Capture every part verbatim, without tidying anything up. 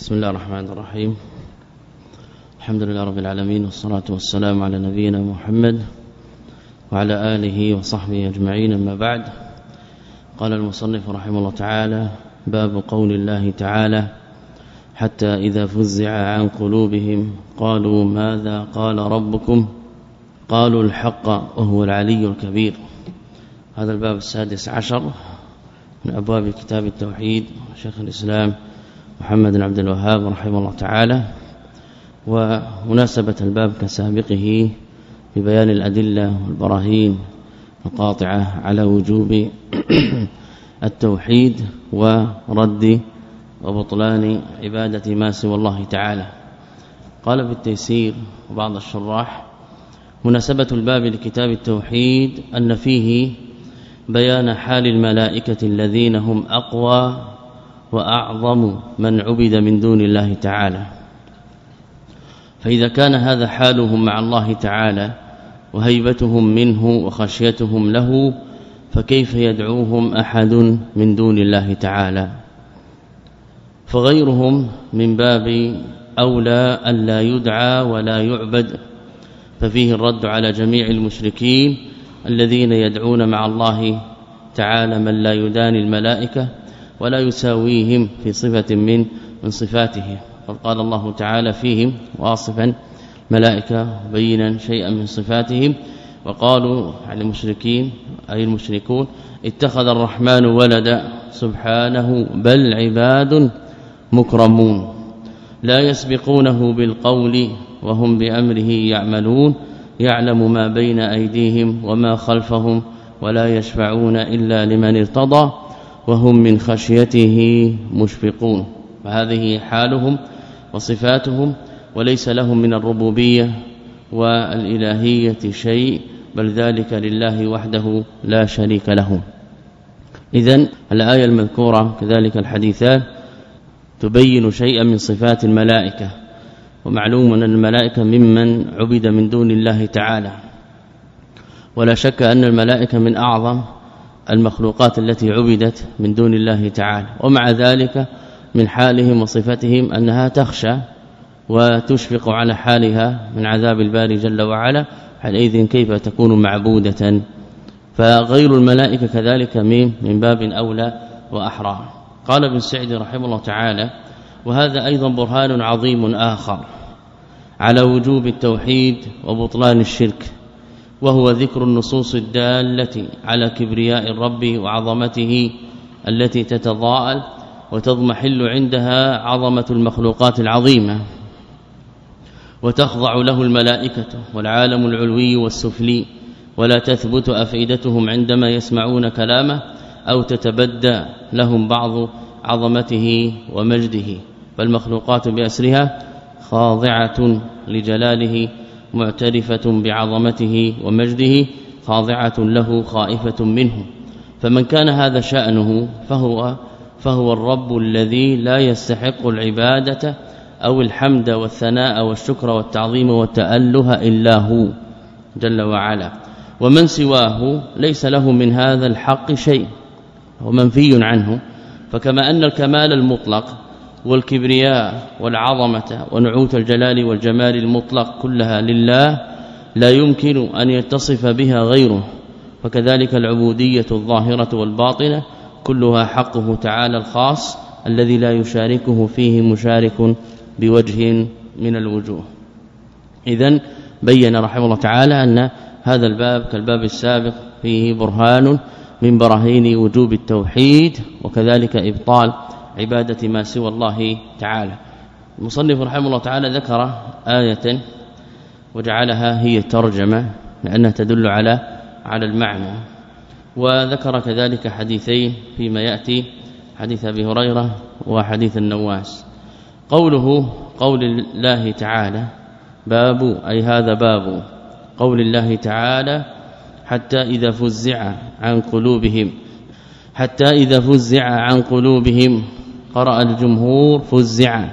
بسم الله الرحمن الرحيم. الحمد لله رب العالمين، والصلاة والسلام على نبينا محمد وعلى آله وصحبه أجمعين، أما بعد. قال المصنف رحمه الله تعالى: باب قول الله تعالى: حتى إذا فزع عن قلوبهم قالوا ماذا قال ربكم قالوا الحق وهو العلي الكبير. هذا الباب السادس عشر من أبواب كتاب التوحيد، شيخ الإسلام محمد بن عبد الوهاب رحمه الله تعالى. ومناسبة الباب كسابقه ببيان الأدلة والبراهين القاطعة على وجوب التوحيد ورد وبطلان عبادة ما سوى الله تعالى. قال بالتيسير وبعض الشراح: مناسبة الباب لكتاب التوحيد أن فيه بيان حال الملائكة الذين هم أقوى وأعظم من عبد من دون الله تعالى. فإذا كان هذا حالهم مع الله تعالى وهيبتهم منه وخشيتهم له، فكيف يدعوهم أحد من دون الله تعالى؟ فغيرهم من باب أولى أن لا يدعى ولا يعبد، ففيه الرد على جميع المشركين الذين يدعون مع الله تعالى من لا يداني الملائكة ولا يساويهم في صفة من من صفاته. قد قال الله تعالى فيهم واصفا ملائكة بينا شيئا من صفاتهم: وقالوا على المشركين أي المشركون اتخذ الرحمن ولدا سبحانه بل عباد مكرمون لا يسبقونه بالقول وهم بأمره يعملون يعلم ما بين أيديهم وما خلفهم ولا يشفعون إلا لمن ارتضى وهم من خشيته مشفقون. فهذه حالهم وصفاتهم، وليس لهم من الربوبية والإلهية شيء، بل ذلك لله وحده لا شريك له. إذن الآية المذكورة كذلك الحديثات تبين شيئا من صفات الملائكة، ومعلوم أن الملائكة ممن عبد من دون الله تعالى، ولا شك أن الملائكة من أعظم المخلوقات التي عبدت من دون الله تعالى. ومع ذلك من حالهم وصفتهم أنها تخشى وتشفق على حالها من عذاب الباري جل وعلا، حينئذ كيف تكون معبودة؟ فغير الملائكة كذلك من من باب أولى وأحرى. قال ابن سعدي رحمه الله تعالى: وهذا أيضا برهان عظيم آخر على وجوب التوحيد وبطلان الشرك، وهو ذكر النصوص الدالة على كبرياء الرب وعظمته التي تتضاءل وتضمحل عندها عظمة المخلوقات العظيمة، وتخضع له الملائكة والعالم العلوي والسفلي، ولا تثبت أفئدتهم عندما يسمعون كلامه أو تتبدى لهم بعض عظمته ومجده، فالمخلوقات بأسرها خاضعة لجلاله معترفة بعظمته ومجده، خاضعة له خائفة منه. فمن كان هذا شأنه فهو فهو الرب الذي لا يستحق العبادة أو الحمد والثناء والشكر والتعظيم والتأله إلا هو جل وعلا، ومن سواه ليس له من هذا الحق شيء ومنفي عنه. فكما أن الكمال المطلق والكبرياء والعظمة ونعوت الجلال والجمال المطلق كلها لله لا يمكن أن يتصف بها غيره، فكذلك العبودية الظاهرة والباطنة كلها حقه تعالى الخاص الذي لا يشاركه فيه مشارك بوجه من الوجوه. إذن بين رحمه الله تعالى أن هذا الباب كالباب السابق فيه برهان من براهين وجوب التوحيد، وكذلك إبطال عبادة ما سوى الله تعالى. المصنف رحمه الله تعالى ذكر آية وجعلها هي ترجمة لأنها تدل على على المعنى، وذكر كذلك حديثين فيما يأتي: حديث أبي هريرة وحديث النواس. قوله قول الله تعالى باب، أي هذا باب قول الله تعالى: حتى إذا فزع عن قلوبهم. حتى إذا فزع عن قلوبهم قرأ الجمهور فزع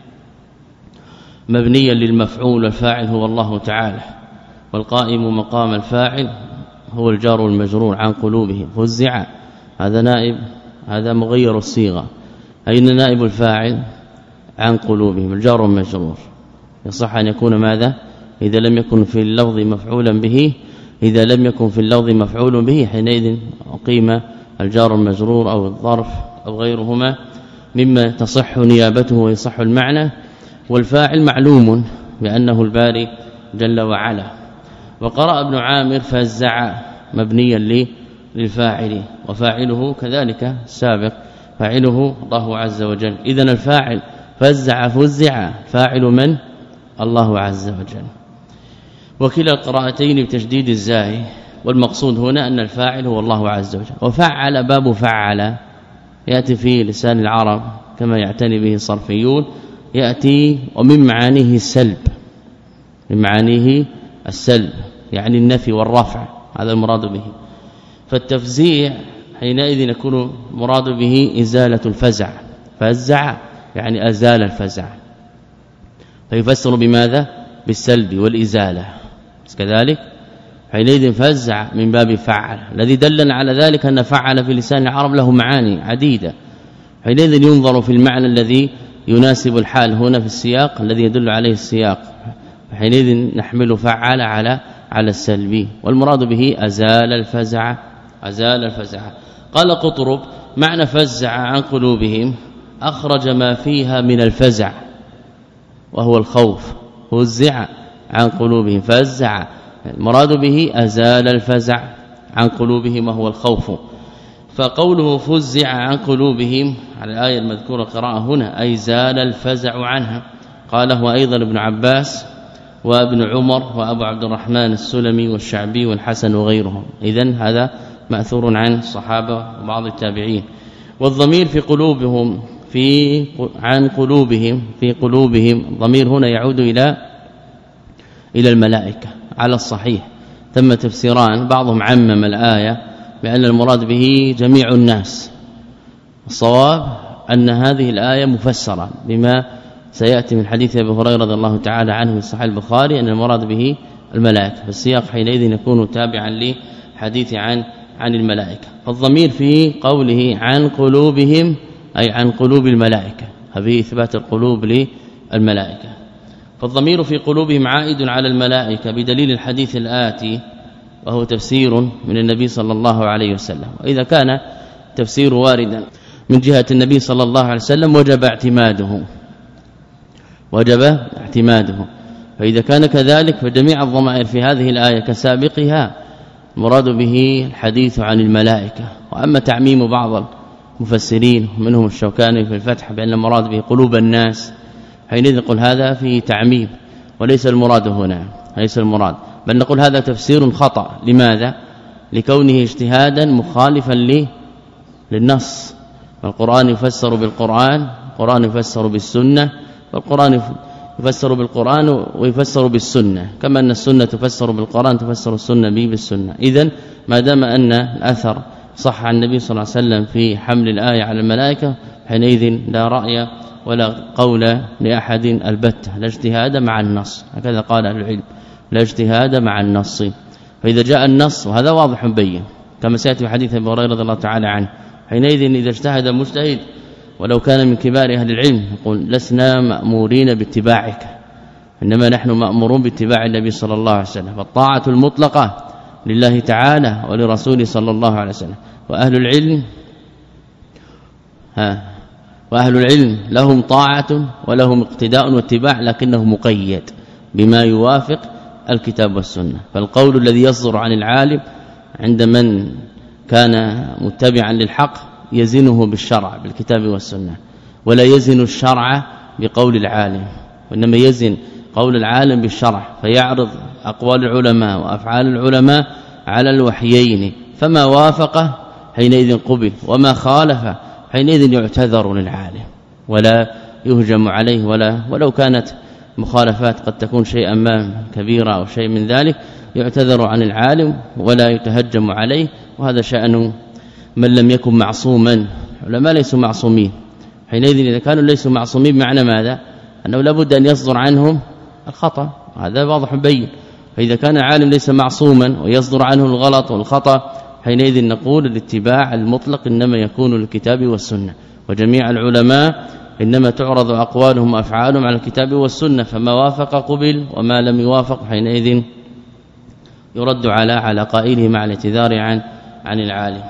مبنيا للمفعول، والفاعل هو الله تعالى، والقائم مقام الفاعل هو الجار والمجرور عن قلوبهم. فزع هذا نائب، هذا مغير الصيغة. أين نائب الفاعل؟ عن قلوبهم الجار والمجرور يصح أن يكون ماذا إذا لم يكن في اللفظ مفعولا به إذا لم يكن في اللفظ مفعول به حينئذ أقيم الجار والمجرور أو الظرف أو غيرهما مما تصح نيابته ويصح المعنى. والفاعل معلوم بأنه الباري جل وعلا. وقرأ ابن عامر فزع مبنيا للفاعل وفاعله كذلك سابق فاعله الله عز وجل. إذن الفاعل فزع فزع فاعل من الله عز وجل. وكلا القراءتين بتشديد الزاي والمقصود هنا أن الفاعل هو الله عز وجل. وفعل باب فعل يأتي في لسان العرب كما يعتني به الصرفيون يأتي ومن معانيه السلب من معانيه السلب يعني النفي والرفع هذا المراد به. فالتفزيع حينئذ يكون مراد به إزالة الفزع فزع يعني أزال الفزع فيفسر بماذا بالسلب والإزالة كذلك حينئذ فزع من باب فعل الذي دلنا على ذلك أن فعل في لسان العرب له معاني عديدة حينئذ ينظر في المعنى الذي يناسب الحال هنا في السياق الذي يدل عليه السياق حينئذ نحمل فعل على على السلبي والمراد به أزال الفزع أزال الفزع. قال قطرب معنى فزع عن قلوبهم أخرج ما فيها من الفزع وهو الخوف فزع عن قلوبهم فزع المراد به أزال الفزع عن قلوبهم وهو الخوف. فقوله فزع عن قلوبهم على الآية المذكورة قراءة هنا أي زال الفزع عنها. قاله أيضا ابن عباس وابن عمر وأبو عبد الرحمن السلمي والشعبي والحسن وغيرهم. إذن هذا مأثور عن الصحابة وبعض التابعين. والضمير في قلوبهم في عن قلوبهم في قلوبهم الضمير هنا يعود إلى إلى الملائكة على الصحيح. ثم تفسيران بعضهم عمم الآية بأن المراد به جميع الناس. الصواب أن هذه الآية مفسرة بما سيأتي من حديث أبي هريرة رضي الله تعالى عنه في صحيح البخاري أن المراد به الملائكة. فالسياق حينئذ يكون تابعا لحديث عن عن الملائكة. فالضمير في قوله عن قلوبهم أي عن قلوب الملائكة هذه إثبات القلوب للملائكة. فالضمير في قلوبهم عائد على الملائكة بدليل الحديث الآتي وهو تفسير من النبي صلى الله عليه وسلم. وإذا كان تفسير واردا من جهة النبي صلى الله عليه وسلم وجب اعتماده وجب اعتماده. فإذا كان كذلك فجميع الضمائر في هذه الآية كسابقها مراد به الحديث عن الملائكة. وأما تعميم بعض المفسرين منهم الشوكاني في الفتح بأن المراد به قلوب الناس حينئذ نقول هذا فيه تعميم وليس المراد هنا ليس المراد بل نقول هذا تفسير خطأ. لماذا؟ لكونه اجتهادا مخالفا له للنص. القرآن يفسر بالقرآن القرآن يفسر بالسنة والقرآن يفسر بالقرآن ويفسر بالسنة كما أن السنة تفسر بالقرآن تفسر السنة به بالسنة. إذن ما دام أن الأثر صح عن النبي صلى الله عليه وسلم في حمل الآية على الملائكة حينئذ لا رأي ولا قول لأحد البتة لا اجتهاد مع النص. هكذا قال أهل العلم لا اجتهاد مع النص. فإذا جاء النص وهذا واضح بين كما سيأتي في حديث أبي هريرة رضي الله تعالى عنه حينئذ إذا اجتهد مجتهد ولو كان من كبار أهل العلم يقول لسنا مأمورين باتباعك إنما نحن مأمورون باتباع النبي صلى الله عليه وسلم. فالطاعة المطلقة لله تعالى ولرسوله صلى الله عليه وسلم. وأهل العلم ها وأهل العلم لهم طاعة ولهم اقتداء واتباع لكنه مقيد بما يوافق الكتاب والسنة. فالقول الذي يصدر عن العالم عند من كان متبعا للحق يزنه بالشرع بالكتاب والسنة ولا يزن الشرع بقول العالم وإنما يزن قول العالم بالشرع فيعرض أقوال العلماء وأفعال العلماء على الوحيين فما وافقه حينئذ قبل وما خالف حينئذ يعتذر للعالم ولا يهجم عليه ولا ولو كانت مخالفات قد تكون شيئا ما كبيرة أو شيء من ذلك يعتذر عن العالم ولا يتهجم عليه. وهذا شأن من لم يكن معصوما. العلماء ليسوا معصومين حينئذ إذا كانوا ليسوا معصومين معنى ماذا أنه لابد أن يصدر عنهم الخطأ هذا واضح بين. فإذا كان عالم ليس معصوما ويصدر عنه الغلط والخطأ حينئذ نقول الاتباع المطلق إنما يكون للكتاب والسنة. وجميع العلماء إنما تعرض أقوالهم وأفعالهم على الكتاب والسنة، فما وافق قبل وما لم يوافق حينئذ يرد على على قائله مع الاعتذار عن عن العالم.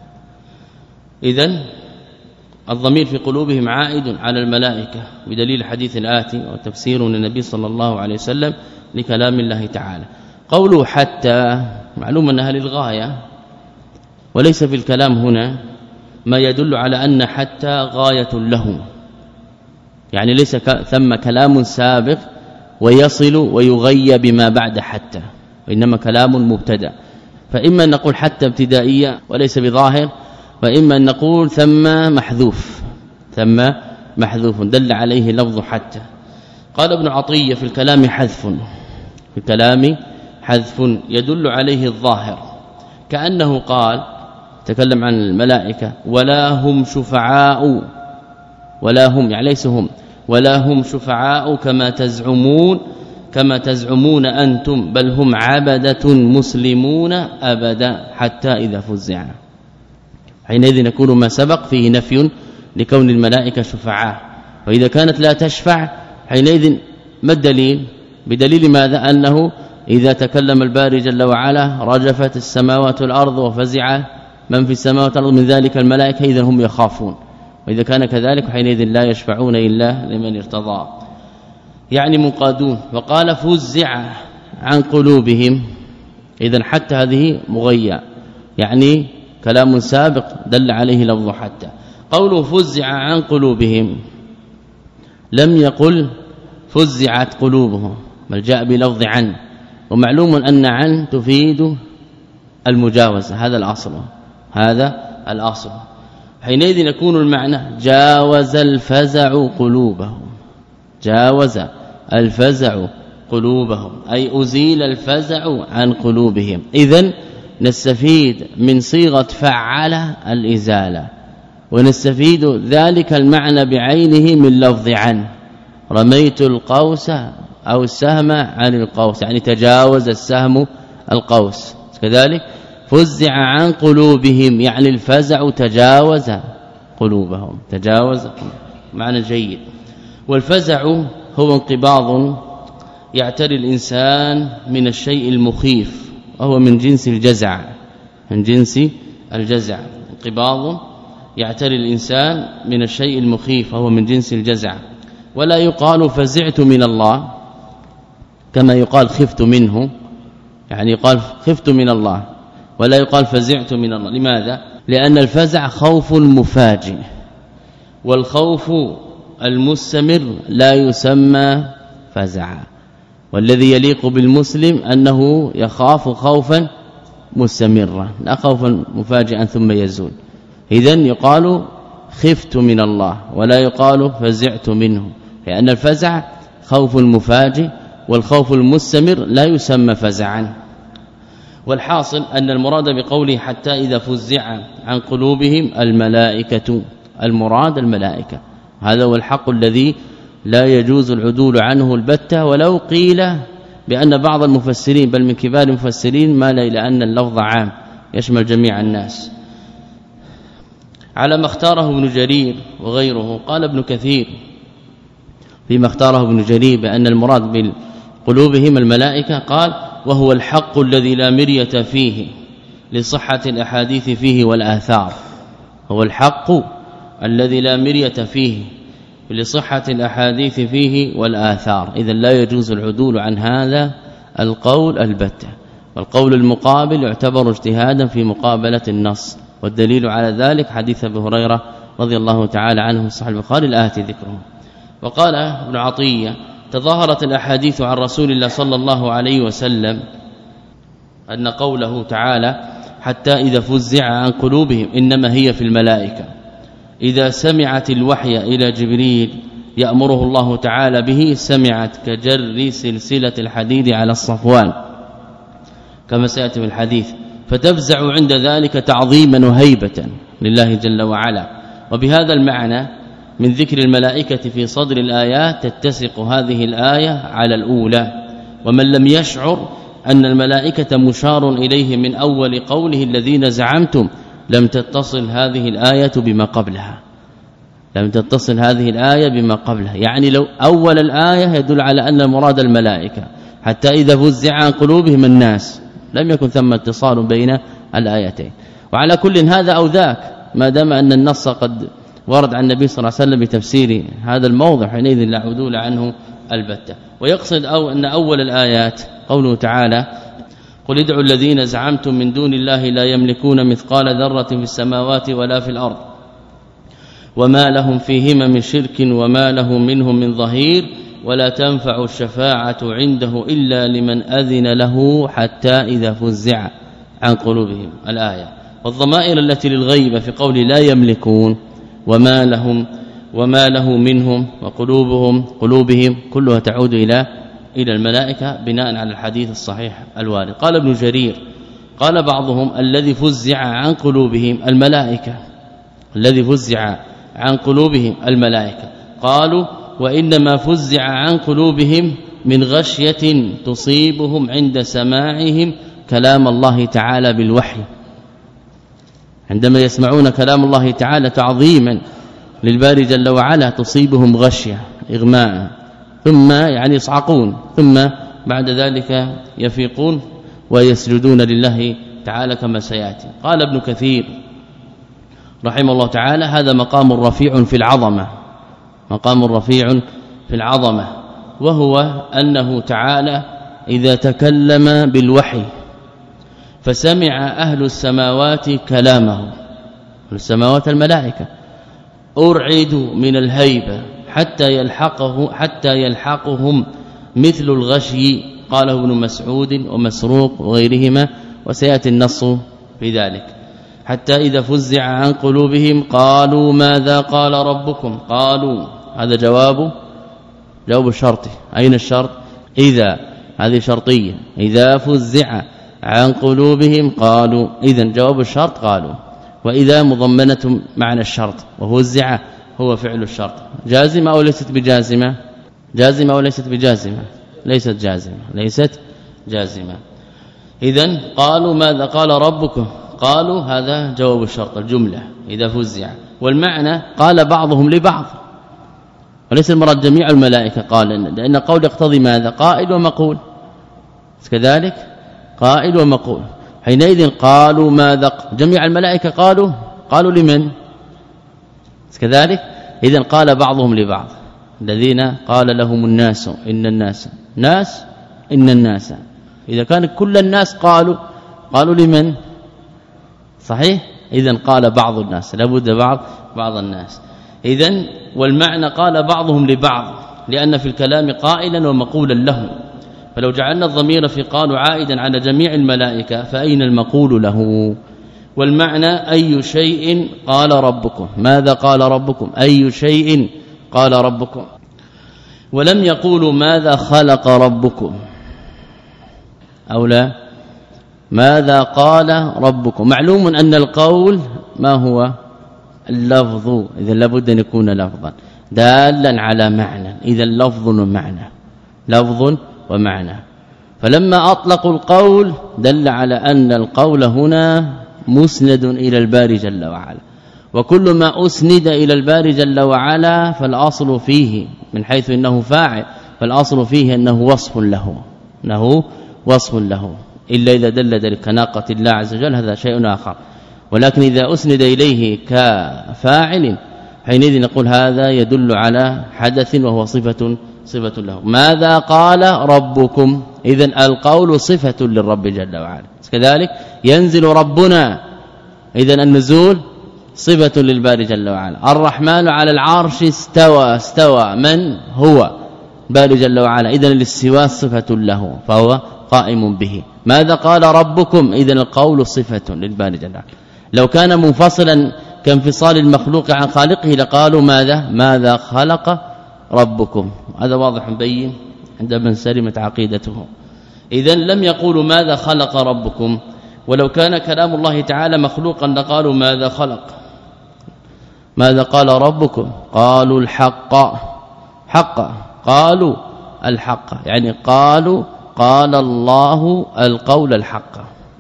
إذن الضمير في قلوبهم عائد على الملائكة بدليل الحديث الآتي وتفسير النبي صلى الله عليه وسلم لكلام الله تعالى. قوله حتى معلوم أنها للغاية، وليس في الكلام هنا ما يدل على أن حتى غاية له، يعني ليس ثم كلام سابق ويصل ويغي بما بعد حتى، وإنما كلام مبتدا. فإما أن نقول حتى ابتدائية وليس بظاهر، وإما أن نقول ثم محذوف ثم محذوف دل عليه لفظ حتى. قال ابن عطية في الكلام حذف، في الكلام حذف يدل عليه الظاهر، كأنه قال تكلم عن الملائكة ولا هم شفعاء، ولا هم يعني ليس هم، ولا هم شفعاء كما تزعمون كما تزعمون أنتم، بل هم عبدة مسلمون أبدا حتى إذا فزع. حينئذ يكون ما سبق فيه نفي لكون الملائكة شفعاء، وإذا كانت لا تشفع حينئذ ما الدليل؟ بدليل ماذا؟ أنه إذا تكلم الباري جل وعلا رجفت السماوات والأرض وفزع من في السماوات والأرض من ذلك الملائكة، إذا هم يخافون، وإذا كان كذلك حينئذ لا يشفعون إلا لمن ارتضى، يعني منقادون. وقال فزع عن قلوبهم، إذا حتى هذه مغية، يعني كلام سابق دل عليه لفظ حتى. قوله فزع عن قلوبهم لم يقل فزعت قلوبهم، بل جاء بلفظ عن، ومعلوم أن عن تفيد المجاوزة، هذا الأصل هذا الأصل. حينئذ يكون المعنى جاوز الفزع قلوبهم، جاوز الفزع قلوبهم أي أزيل الفزع عن قلوبهم. إذن نستفيد من صيغة فعل الإزالة، ونستفيد ذلك المعنى بعينه من لفظ عن، رميت القوس أو السهم عن القوس، يعني تجاوز السهم القوس. كذلك فزع عن قلوبهم يعني الفزع تجاوز قلوبهم، تجاوز معنى جيد. والفزع هو انقباض يعتري الإنسان من الشيء المخيف، وهو من جنس الجزع، من جنس الجزع، انقباض يعتري الإنسان من الشيء المخيف، وهو من جنس الجزع. ولا يقال فزعت من الله كما يقال خفت منه، يعني يقال خفت من الله، ولا يقال فزعت من الله. لماذا؟ لأن الفزع خوف مفاجئ، والخوف المستمر لا يسمى فزعا، والذي يليق بالمسلم أنه يخاف خوفا مستمرا لا خوفا مفاجئا ثم يزول. إذن يقال خفت من الله ولا يقال فزعت منه، لأن الفزع خوف مفاجئ، والخوف المستمر لا يسمى فزعا. والحاصل أن المراد بقوله حتى إذا فزع عن قلوبهم الملائكة، المراد الملائكة، هذا هو الحق الذي لا يجوز العدول عنه البتة، ولو قيل بأن بعض المفسرين بل من كبار المفسرين مال إلى أن اللفظ عام يشمل جميع الناس على ما اختاره ابن جرير وغيره. قال ابن كثير فيما اختاره ابن جرير بأن المراد بقلوبهم الملائكة، قال وهو الحق الذي لا مرية فيه لصحة الأحاديث فيه والآثار، هو الحق الذي لا مرية فيه لصحة الأحاديث فيه والآثار. إذا لا يجوز العدول عن هذا القول البتة، والقول المقابل يعتبر اجتهادا في مقابلة النص، والدليل على ذلك حديث ابي هريره رضي الله تعالى عنه صحيح البخاري الآتي ذكره. وقال ابن عطية تظاهرت الأحاديث عن رسول الله صلى الله عليه وسلم أن قوله تعالى حتى إذا فزع عن قلوبهم إنما هي في الملائكة، إذا سمعت الوحي إلى جبريل يأمره الله تعالى به سمعت كجر سلسلة الحديد على الصفوان كما سيأتي في الحديث، فتفزع عند ذلك تعظيما وهيبة لله جل وعلا. وبهذا المعنى من ذكر الملائكة في صدر الآيات تتسق هذه الآية على الأولى. ومن لم يشعر أن الملائكة مشار إليه من أول قوله الذين زعمتم لم تتصل هذه الآية بما قبلها، لم تتصل هذه الآية بما قبلها، يعني لو أول الآية يدل على أن المراد الملائكة، حتى إذا فزع عن قلوبهم الناس، لم يكن ثم اتصال بين الآيتين. وعلى كل هذا أو ذاك، ما دام أن النص قد ورد عن النبي صلى الله عليه وسلم بتفسير هذا الموضع، حينئذ لا عدول عنه البتة. ويقصد أو أن أول الآيات قوله تعالى: قل ادعوا الذين زعمتم من دون الله لا يملكون مثقال ذرة في السماوات ولا في الأرض وما لهم فيهما من شرك وما له منهم من ظهير ولا تنفع الشفاعة عنده إلا لمن أذن له حتى إذا فزع عن قلوبهم. الآية. والضمائر التي للغيبة في قول لا يملكون وما لهم وما له منهم وقلوبهم قلوبهم كلها تعود إلى إلى الملائكة بناء على الحديث الصحيح الوارد. قال ابن جرير قال بعضهم: الذي فزع عن قلوبهم الملائكة، الذي فزع عن قلوبهم الملائكة. قالوا: وإنما فزع عن قلوبهم من غشية تصيبهم عند سماعهم كلام الله تعالى بالوحي، عندما يسمعون كلام الله تعالى تعظيما للباري جل وعلا تصيبهم غشية إغماء، ثم يعني يصعقون، ثم بعد ذلك يفيقون ويسجدون لله تعالى كما سياتي. قال ابن كثير رحمه الله تعالى: هذا مقام رفيع في العظمة، مقام رفيع في العظمة، وهو أنه تعالى إذا تكلم بالوحي فسمع أهل السماوات كلامه، أهل السماوات الملائكة، أرعدوا من الهيبة حتى يلحقه حتى يلحقهم مثل الغشي. قاله ابن مسعود ومسروق وغيرهما، وسياتي النص في ذلك. حتى إذا فزع عن قلوبهم قالوا ماذا قال ربكم؟ قالوا، هذا جواب جواب الشرط. أين الشرط؟ إذا، هذه شرطية. إذا فزع عن قلوبهم قالوا، إذن جواب الشرط قالوا، وإذا مضمنة معنى الشرط، وفزع هو فعل الشرط. جازمة أو ليست بجازمة؟ جازمة أو ليست بجازمة؟ ليست جازمة، ليست جازمة. إذن قالوا ماذا قال ربكم؟ قالوا هذا جواب الشرط الجملة إذا فزع. والمعنى قال بعضهم لبعض، وليس المراد جميع الملائكة قال، لأن قول يقتضي ماذا؟ قائل ومقول، كذلك قائل ومقول. حينئذ قالوا ماذا؟ جميع الملائكة قالوا، قالوا لمن؟ كذلك. إذن قال بعضهم لبعض، الذين قال لهم الناس إن الناس ناس إن الناس، إذا كان كل الناس قالوا، قالوا لمن؟ صحيح. إذن قال بعض الناس، لابد بعض بعض الناس. إذن والمعنى قال بعضهم لبعض، لأن في الكلام قائلا ومقولا لهم، فلو جعلنا الضمير في قالوا عائدا على جميع الملائكة فأين المقول له؟ والمعنى أي شيء قال ربكم، ماذا قال ربكم، أي شيء قال ربكم. ولم يقولوا ماذا خلق ربكم أو لا، ماذا قال ربكم. معلوم أن القول ما هو؟ اللفظ، إذا لابد أن يكون لفظا دالا على معنى، إذا لفظ ومعنى، لفظ ومعنى. فلما أطلقوا القول دل على أن القول هنا مسند إلى الباري جل وعلا، وكل ما أسند إلى الباري جل وعلا فالأصل فيه من حيث إنه فاعل، فالأصل فيه أنه وصف له، أنه وصف له، إلا إذا دل ذلك كناقة الله عز وجل هذا شيء آخر. ولكن إذا أسند إليه كفاعل حينئذ نقول هذا يدل على حدث وهو صفة صفة له. ماذا قال ربكم؟ إذن القول صفة للرب جل وعلا، كذلك ينزل ربنا، إذن النزول صفة للباري جل وعلا. الرحمن على العرش استوى، استوى من هو؟ باري جل وعلا، إذن الاستواء صفة له فهو قائم به. ماذا قال ربكم؟ إذن القول صفة للباري جل وعلا. لو كان منفصلا كانفصال المخلوق عن خالقه لقالوا ماذا؟ ماذا خلق ربكم. هذا واضح مبين عند من سلمت عقيدته. إذن لم يقولوا ماذا خلق ربكم، ولو كان كلام الله تعالى مخلوقا لقالوا ماذا خلق. ماذا قال ربكم؟ قالوا الحق، حق، قالوا الحق، يعني قالوا قال الله القول الحق.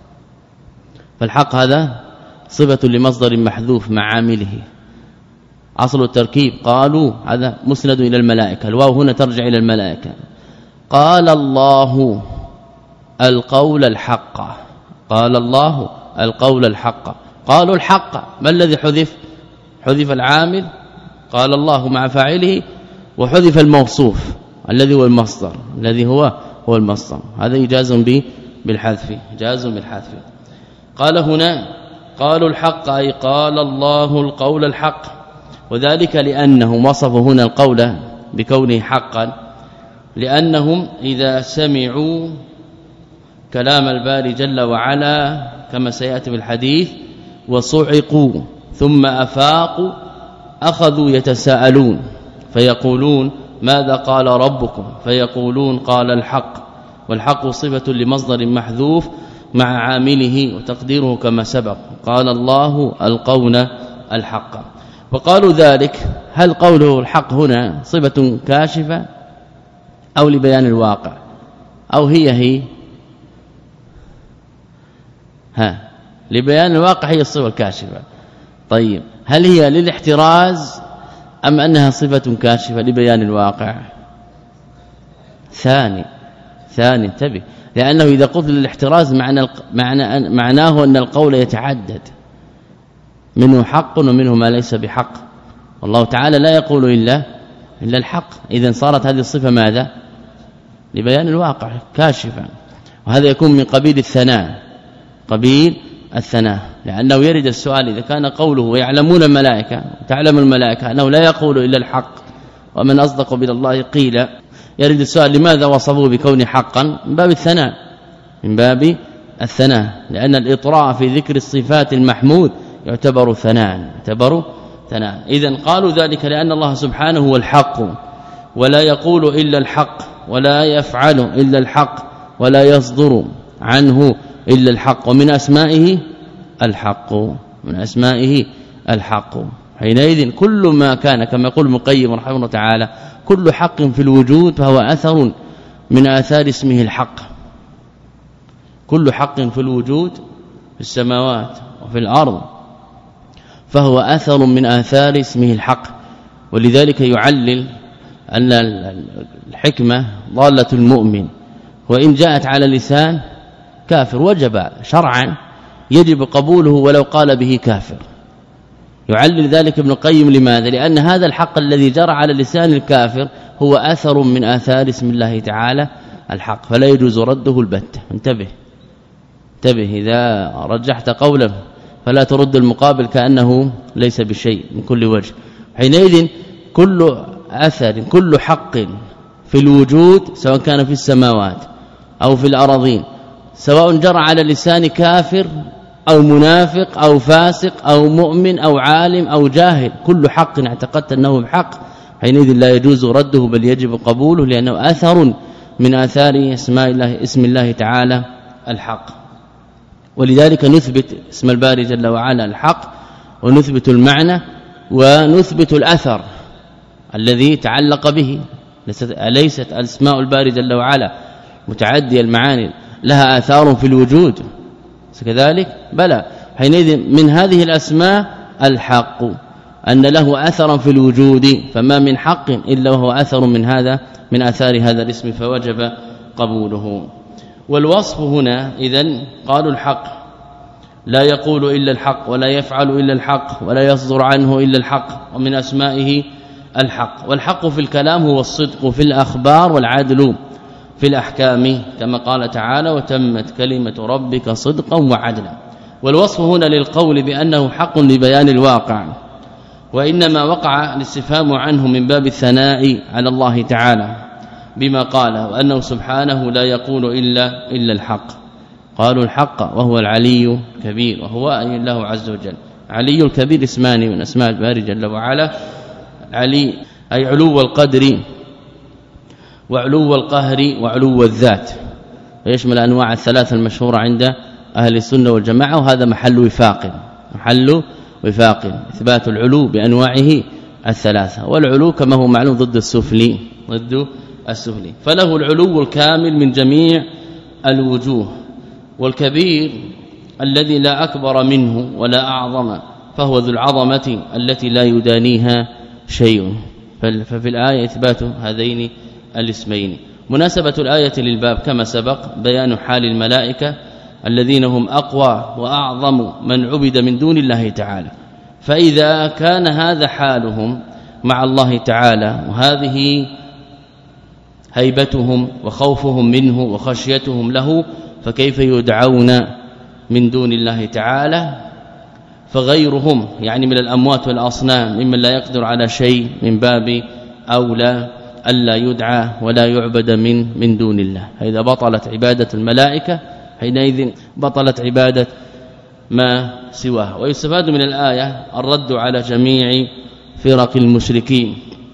فالحق هذا صفة لمصدر محذوف مع عامله، أصل التركيب قالوا هذا مسند إلى الملائكة، الواو هنا ترجع إلى الملائكة. قال الله القول الحق، قال الله القول الحق، قالوا الحق، ما الذي حذف؟ حذف العامل قال الله مع فاعله، وحذف الموصوف الذي هو المصدر، الذي هو هو المصدر، هذا إجاز به بالحذف، إجاز بالحذف. قال هنا قالوا الحق أي قال الله القول الحق، وذلك لأنه وصف هنا القول بكونه حقا، لأنهم إذا سمعوا كلام الباري جل وعلا كما سيأتي بالحديث وصعقوا ثم أفاقوا أخذوا يتساءلون فيقولون ماذا قال ربكم؟ فيقولون قال الحق، والحق صفة لمصدر محذوف مع عامله وتقديره كما سبق، قال الله القول الحق. وقالوا ذلك هل قوله الحق هنا صفة كاشفة أو لبيان الواقع أو هي هي ها لبيان الواقع هي الصفة الكاشفة. طيب هل هي للاحتراز أم أنها صفة كاشفة لبيان الواقع؟ ثاني ثاني انتبه، لأنه إذا قلت للاحتراز معنى معنى معناه أن القول يتعدد، منه حق ومنه ما ليس بحق، والله تعالى لا يقول إلا إلا الحق، إذن صارت هذه الصفة ماذا؟ لبيان الواقع كاشفة، وهذا يكون من قبيل الثناء، قبيل الثناء، لأنه يرد السؤال إذا كان قوله ويعلمون الملائكة تعلم الملائكة أنه لا يقول إلا الحق ومن أصدق من الله قيل، يرد السؤال لماذا وصفوه بكون حقا؟ من باب الثناء، من باب الثناء، لأن الإطراء في ذكر الصفات المحمود يعتبر ثناء، يعتبر ثناء. إذن قالوا ذلك لأن الله سبحانه هو الحق ولا يقول إلا الحق ولا يفعل إلا الحق ولا يصدر عنه إلا الحق، ومن أسمائه الحق، من أسمائه الحق. حينئذ كل ما كان كما يقول المقيم رحمه الله تعالى كل حق في الوجود فهو أثر من آثار اسمه الحق، كل حق في الوجود في السماوات وفي الأرض فهو أثر من آثار اسمه الحق. ولذلك يعلل أن الحكمة ضالة المؤمن، وإن جاءت على لسان كافر وجب شرعا يجب قبوله ولو قال به كافر. يعلل ذلك ابن القيم لماذا؟ لأن هذا الحق الذي جرى على لسان الكافر هو أثر من آثار اسم الله تعالى الحق، فلا يجوز رده البتة. انتبه انتبه إذا رجحت قوله فلا ترد المقابل كأنه ليس بشيء من كل وجه. حينئذ كل أثر كل حق في الوجود سواء كان في السماوات أو في الأراضين، سواء جرى على لسان كافر أو منافق أو فاسق أو مؤمن أو عالم أو جاهل، كل حق اعتقدت أنه بحق حينئذ لا يجوز رده بل يجب قبوله، لأنه أثر من آثار اسماء الله اسم الله تعالى الحق. ولذلك نثبت اسم الباري جل وعلا الحق، ونثبت المعنى، ونثبت الأثر الذي تعلق به. أليست اسماء الباري جل وعلا متعدية المعاني لها آثار في الوجود كذلك؟ بلى. حينئذ من هذه الأسماء الحق أن له أثرا في الوجود، فما من حق إلا وهو أثر من هذا من آثار هذا الاسم فوجب قبوله. والوصف هنا إذن قالوا الحق لا يقول إلا الحق ولا يفعل إلا الحق ولا يصدر عنه إلا الحق، ومن أسمائه الحق. والحق في الكلام هو الصدق في الأخبار والعدل في الأحكام، كما قال تعالى وتمت كلمة ربك صدقا وعدلا. والوصف هنا للقول بأنه حق لبيان الواقع، وإنما وقع الاستفهام عنه من باب الثناء على الله تعالى بما قال وأنه سبحانه لا يقول إلا إلا الحق. قالوا الحق وهو العلي الكبير، وهو أي الله عز وجل. علي الكبير اسمان من أسماء الباري جل وعلا، علي أي علو القدر وعلو القهر وعلو الذات، ويشمل أنواع الثلاثة المشهورة عند أهل السنة والجماعة، وهذا محل وفاق محل وفاق إثبات العلو بأنواعه الثلاثة. والعلو كما هو معلوم ضد السفلي ضد السفلي، فله العلو الكامل من جميع الوجوه، والكبير الذي لا أكبر منه ولا أعظم فهو ذو العظمة التي لا يدانيها شيء. ففي الآية إثبات هذين الاسمين. مناسبة الآية للباب كما سبق بيان حال الملائكة الذين هم أقوى وأعظم من عبد من دون الله تعالى. فإذا كان هذا حالهم مع الله تعالى وهذه هيبتهم وخوفهم منه وخشيتهم له، فكيف يدعون من دون الله تعالى؟ فغيرهم يعني من الأموات والأصنام ممن لا يقدر على شيء من باب أولى ألا يدعى ولا يعبد من من دون الله. إذا بطلت عبادة الملائكة حينئذ بطلت عبادة ما سواها. ويستفاد من الآية الرد على جميع فرق المشركين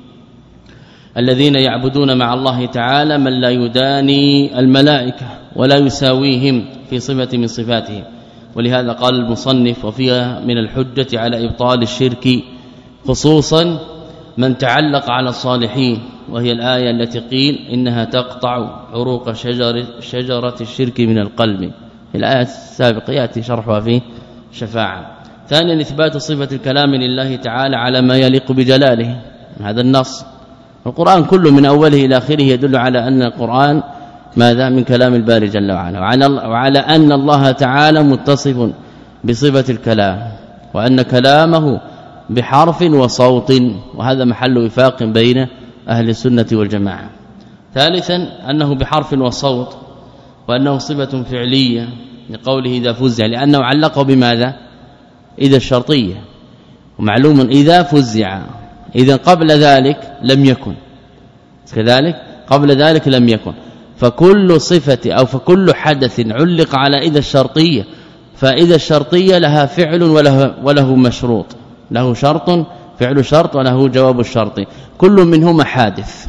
الذين يعبدون مع الله تعالى من لا يداني الملائكة ولا يساويهم في صفة من صفاتهم. ولهذا قال المصنف وفيها من الحجة على إبطال الشرك خصوصا من تعلق على الصالحين، وهي الآية التي قيل إنها تقطع عروق شجر شجرة الشرك من القلب. الآية السابقة يأتي شرحها في شفاعة. ثانيا إثبات صفة الكلام لله تعالى على ما يليق بجلاله. هذا النص القرآن كله من أوله إلى آخره يدل على أن القرآن ماذا من كلام الباري جل وعلا، وعلى أن الله تعالى متصف بصفة الكلام وأن كلامه بحرف وصوت، وهذا محل وفاق بين أهل السنة والجماعة. ثالثا أنه بحرف وصوت وأنه صفة فعلية لقوله إذا فزع، لأنه علقه بماذا؟ إذا الشرطية، ومعلوم إذا فزع، إذا قبل ذلك لم يكن كذلك، قبل ذلك لم يكن. فكل صفة أو فكل حدث علق على إذا الشرطية، فإذا الشرطية لها فعل وله, وله مشروط، له شرط فعل شرط وله جواب الشرط، كل منهما حادث.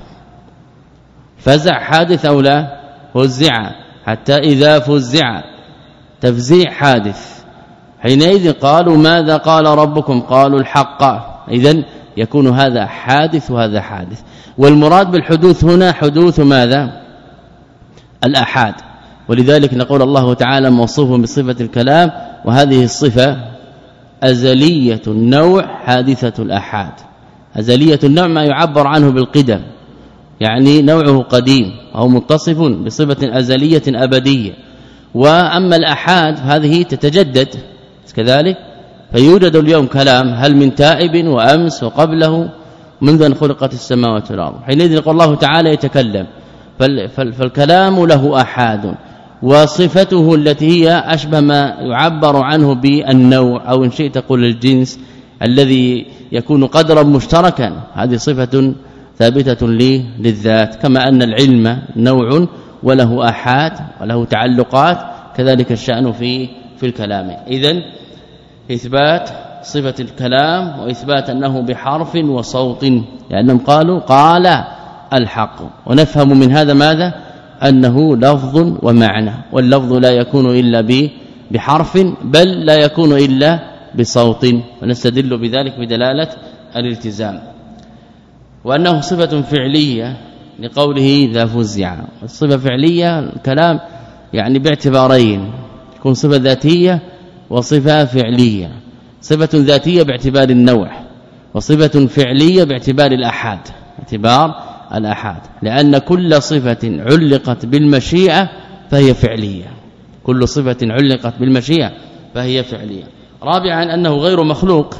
فزع حادث أو لا؟ فزع، حتى إذا فزع تفزيع حادث. حينئذ قالوا ماذا قال ربكم؟ قالوا الحق. إذن يكون هذا حادث وهذا حادث. والمراد بالحدوث هنا حدوث ماذا؟ الآحاد. ولذلك نقول الله تعالى موصوف بصفة الكلام، وهذه الصفة أزلية النوع حادثة الآحاد. أزلية النوع ما يعبر عنه بالقدم، يعني نوعه قديم وهو متصف بصفة أزلية أبدية. وأما الآحاد هذه تتجدد كذلك، فيوجد اليوم كلام هل من تائب وأمس وقبله منذ أن خلقت السماوات والأرض. حينئذ يقول الله تعالى يتكلم، فالكلام له آحاد، وصفته التي هي أشبه ما يعبر عنه بالنوع أو إن شئت تقول الجنس الذي يكون قدرا مشتركا، هذه صفة ثابتة لي للذات. كما أن العلم نوع وله آحاد وله تعلقات، كذلك الشأن في في الكلام. إذن إثبات صفة الكلام وإثبات أنه بحرف وصوت، لأنهم قالوا قال الحق. ونفهم من هذا ماذا؟ أنه لفظ ومعنى، واللفظ لا يكون إلا بحرف بل لا يكون إلا بصوت، ونستدل بذلك بدلالة الالتزام. وأنه صفة فعلية لقوله إذا فزع. الصفة فعلية الكلام يعني باعتبارين، يكون صفة ذاتية وصفة فعلية. صفة ذاتية باعتبار النوع، وصفة فعلية باعتبار الآحاد، اعتبار الآحاد، لأن كل صفة علقت بالمشيئة فهي فعلية، كل صفة علقت بالمشيئة فهي فعلية. رابعا أنه غير مخلوق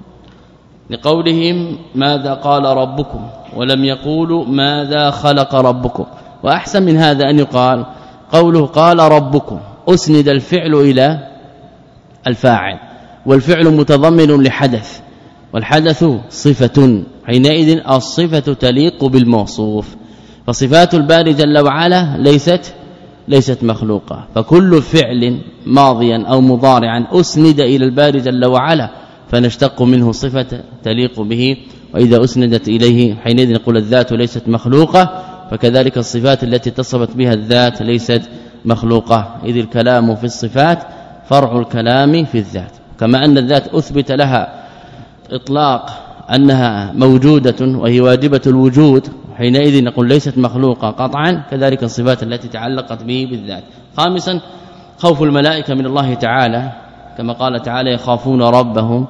لقولهم ماذا قال ربكم، ولم يقولوا ماذا خلق ربكم. وأحسن من هذا أن يقال قوله قال ربكم أسند الفعل إلى الفاعل، والفعل متضمن لحدث، والحدث صفة، حينئذ الصفة تليق بالموصوف. فصفات الباري جل وعلا ليست ليست مخلوقة، فكل فعل ماضيا أو مضارعا أسند إلى الباري جل وعلا فنشتق منه صفة تليق به، وإذا أسندت إليه حينئذ نقول الذات ليست مخلوقة. فكذلك الصفات التي اتصفت بها الذات ليست مخلوقة، إذ الكلام في الصفات فرع الكلام في الذات. كما أن الذات أثبت لها إطلاق أنها موجودة وهي واجبة الوجود، حينئذ نقول ليست مخلوقة قطعا، كذلك الصفات التي تعلقت به بالذات. خامسا خوف الملائكة من الله تعالى، كما قال تعالى يخافون ربهم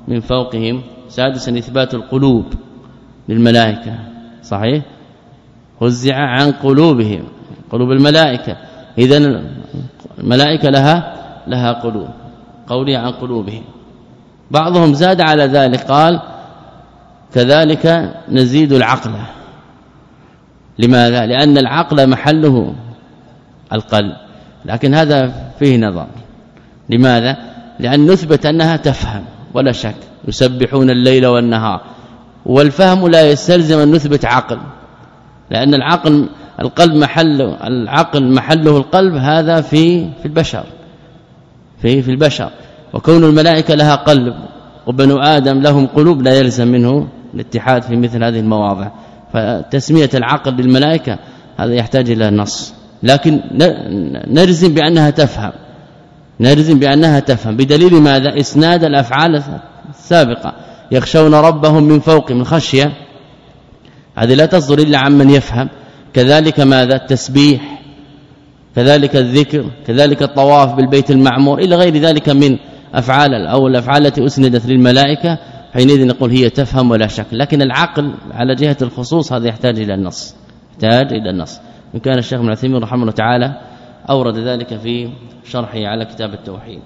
من فوقهم. سادسا إثبات القلوب للملائكة صحيح وزع عن قلوبهم قلوب الملائكة إذن الملائكة لها لها قلوب قولي عن قلوبهم. بعضهم زاد على ذلك قال كذلك نزيد العقل. لماذا؟ لأن العقل محله القلب لكن هذا فيه نظر. لماذا؟ لأن نثبت أنها تفهم ولا شك يسبحون الليل والنهار والفهم لا يستلزم أن نثبت عقل لأن العقل القلب محله العقل محله القلب هذا في في البشر في في البشر وكون الملائكة لها قلب وبنو آدم لهم قلوب لا يلزم منه الاتحاد في مثل هذه المواضع. فتسمية العقل للملائكة هذا يحتاج إلى نص لكن نرزم بأنها تفهم نرزم بأنها تفهم بدليل ماذا؟ إسناد الأفعال السابقة يخشون ربهم من فوق من خشية هذه لا تصدر إلا عمن يفهم. كذلك ماذا؟ التسبيح كذلك الذكر كذلك الطواف بالبيت المعمور إلى غير ذلك من أفعال أو الأفعال التي أسندت للملائكة حينئذ نقول هي تفهم ولا شك. لكن العقل على جهة الخصوص هذا يحتاج إلى النص يحتاج إلى النص. إن كان الشيخ ابن عثيمين رحمه الله تعالى أورد ذلك في شرحه على كتاب التوحيد.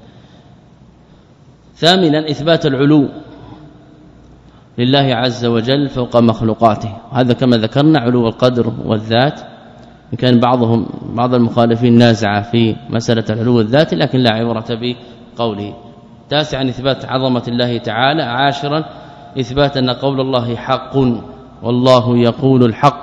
ثامنا إثبات العلو لله عز وجل فوق مخلوقاته. هذا كما ذكرنا علو القدر والذات إن كان بعضهم بعض المخالفين نازع في مسألة العلو الذاتي لكن لا عبرة بقوله. تاسعا إثبات عظمة الله تعالى. عاشرا إثبات أن قول الله حق والله يقول الحق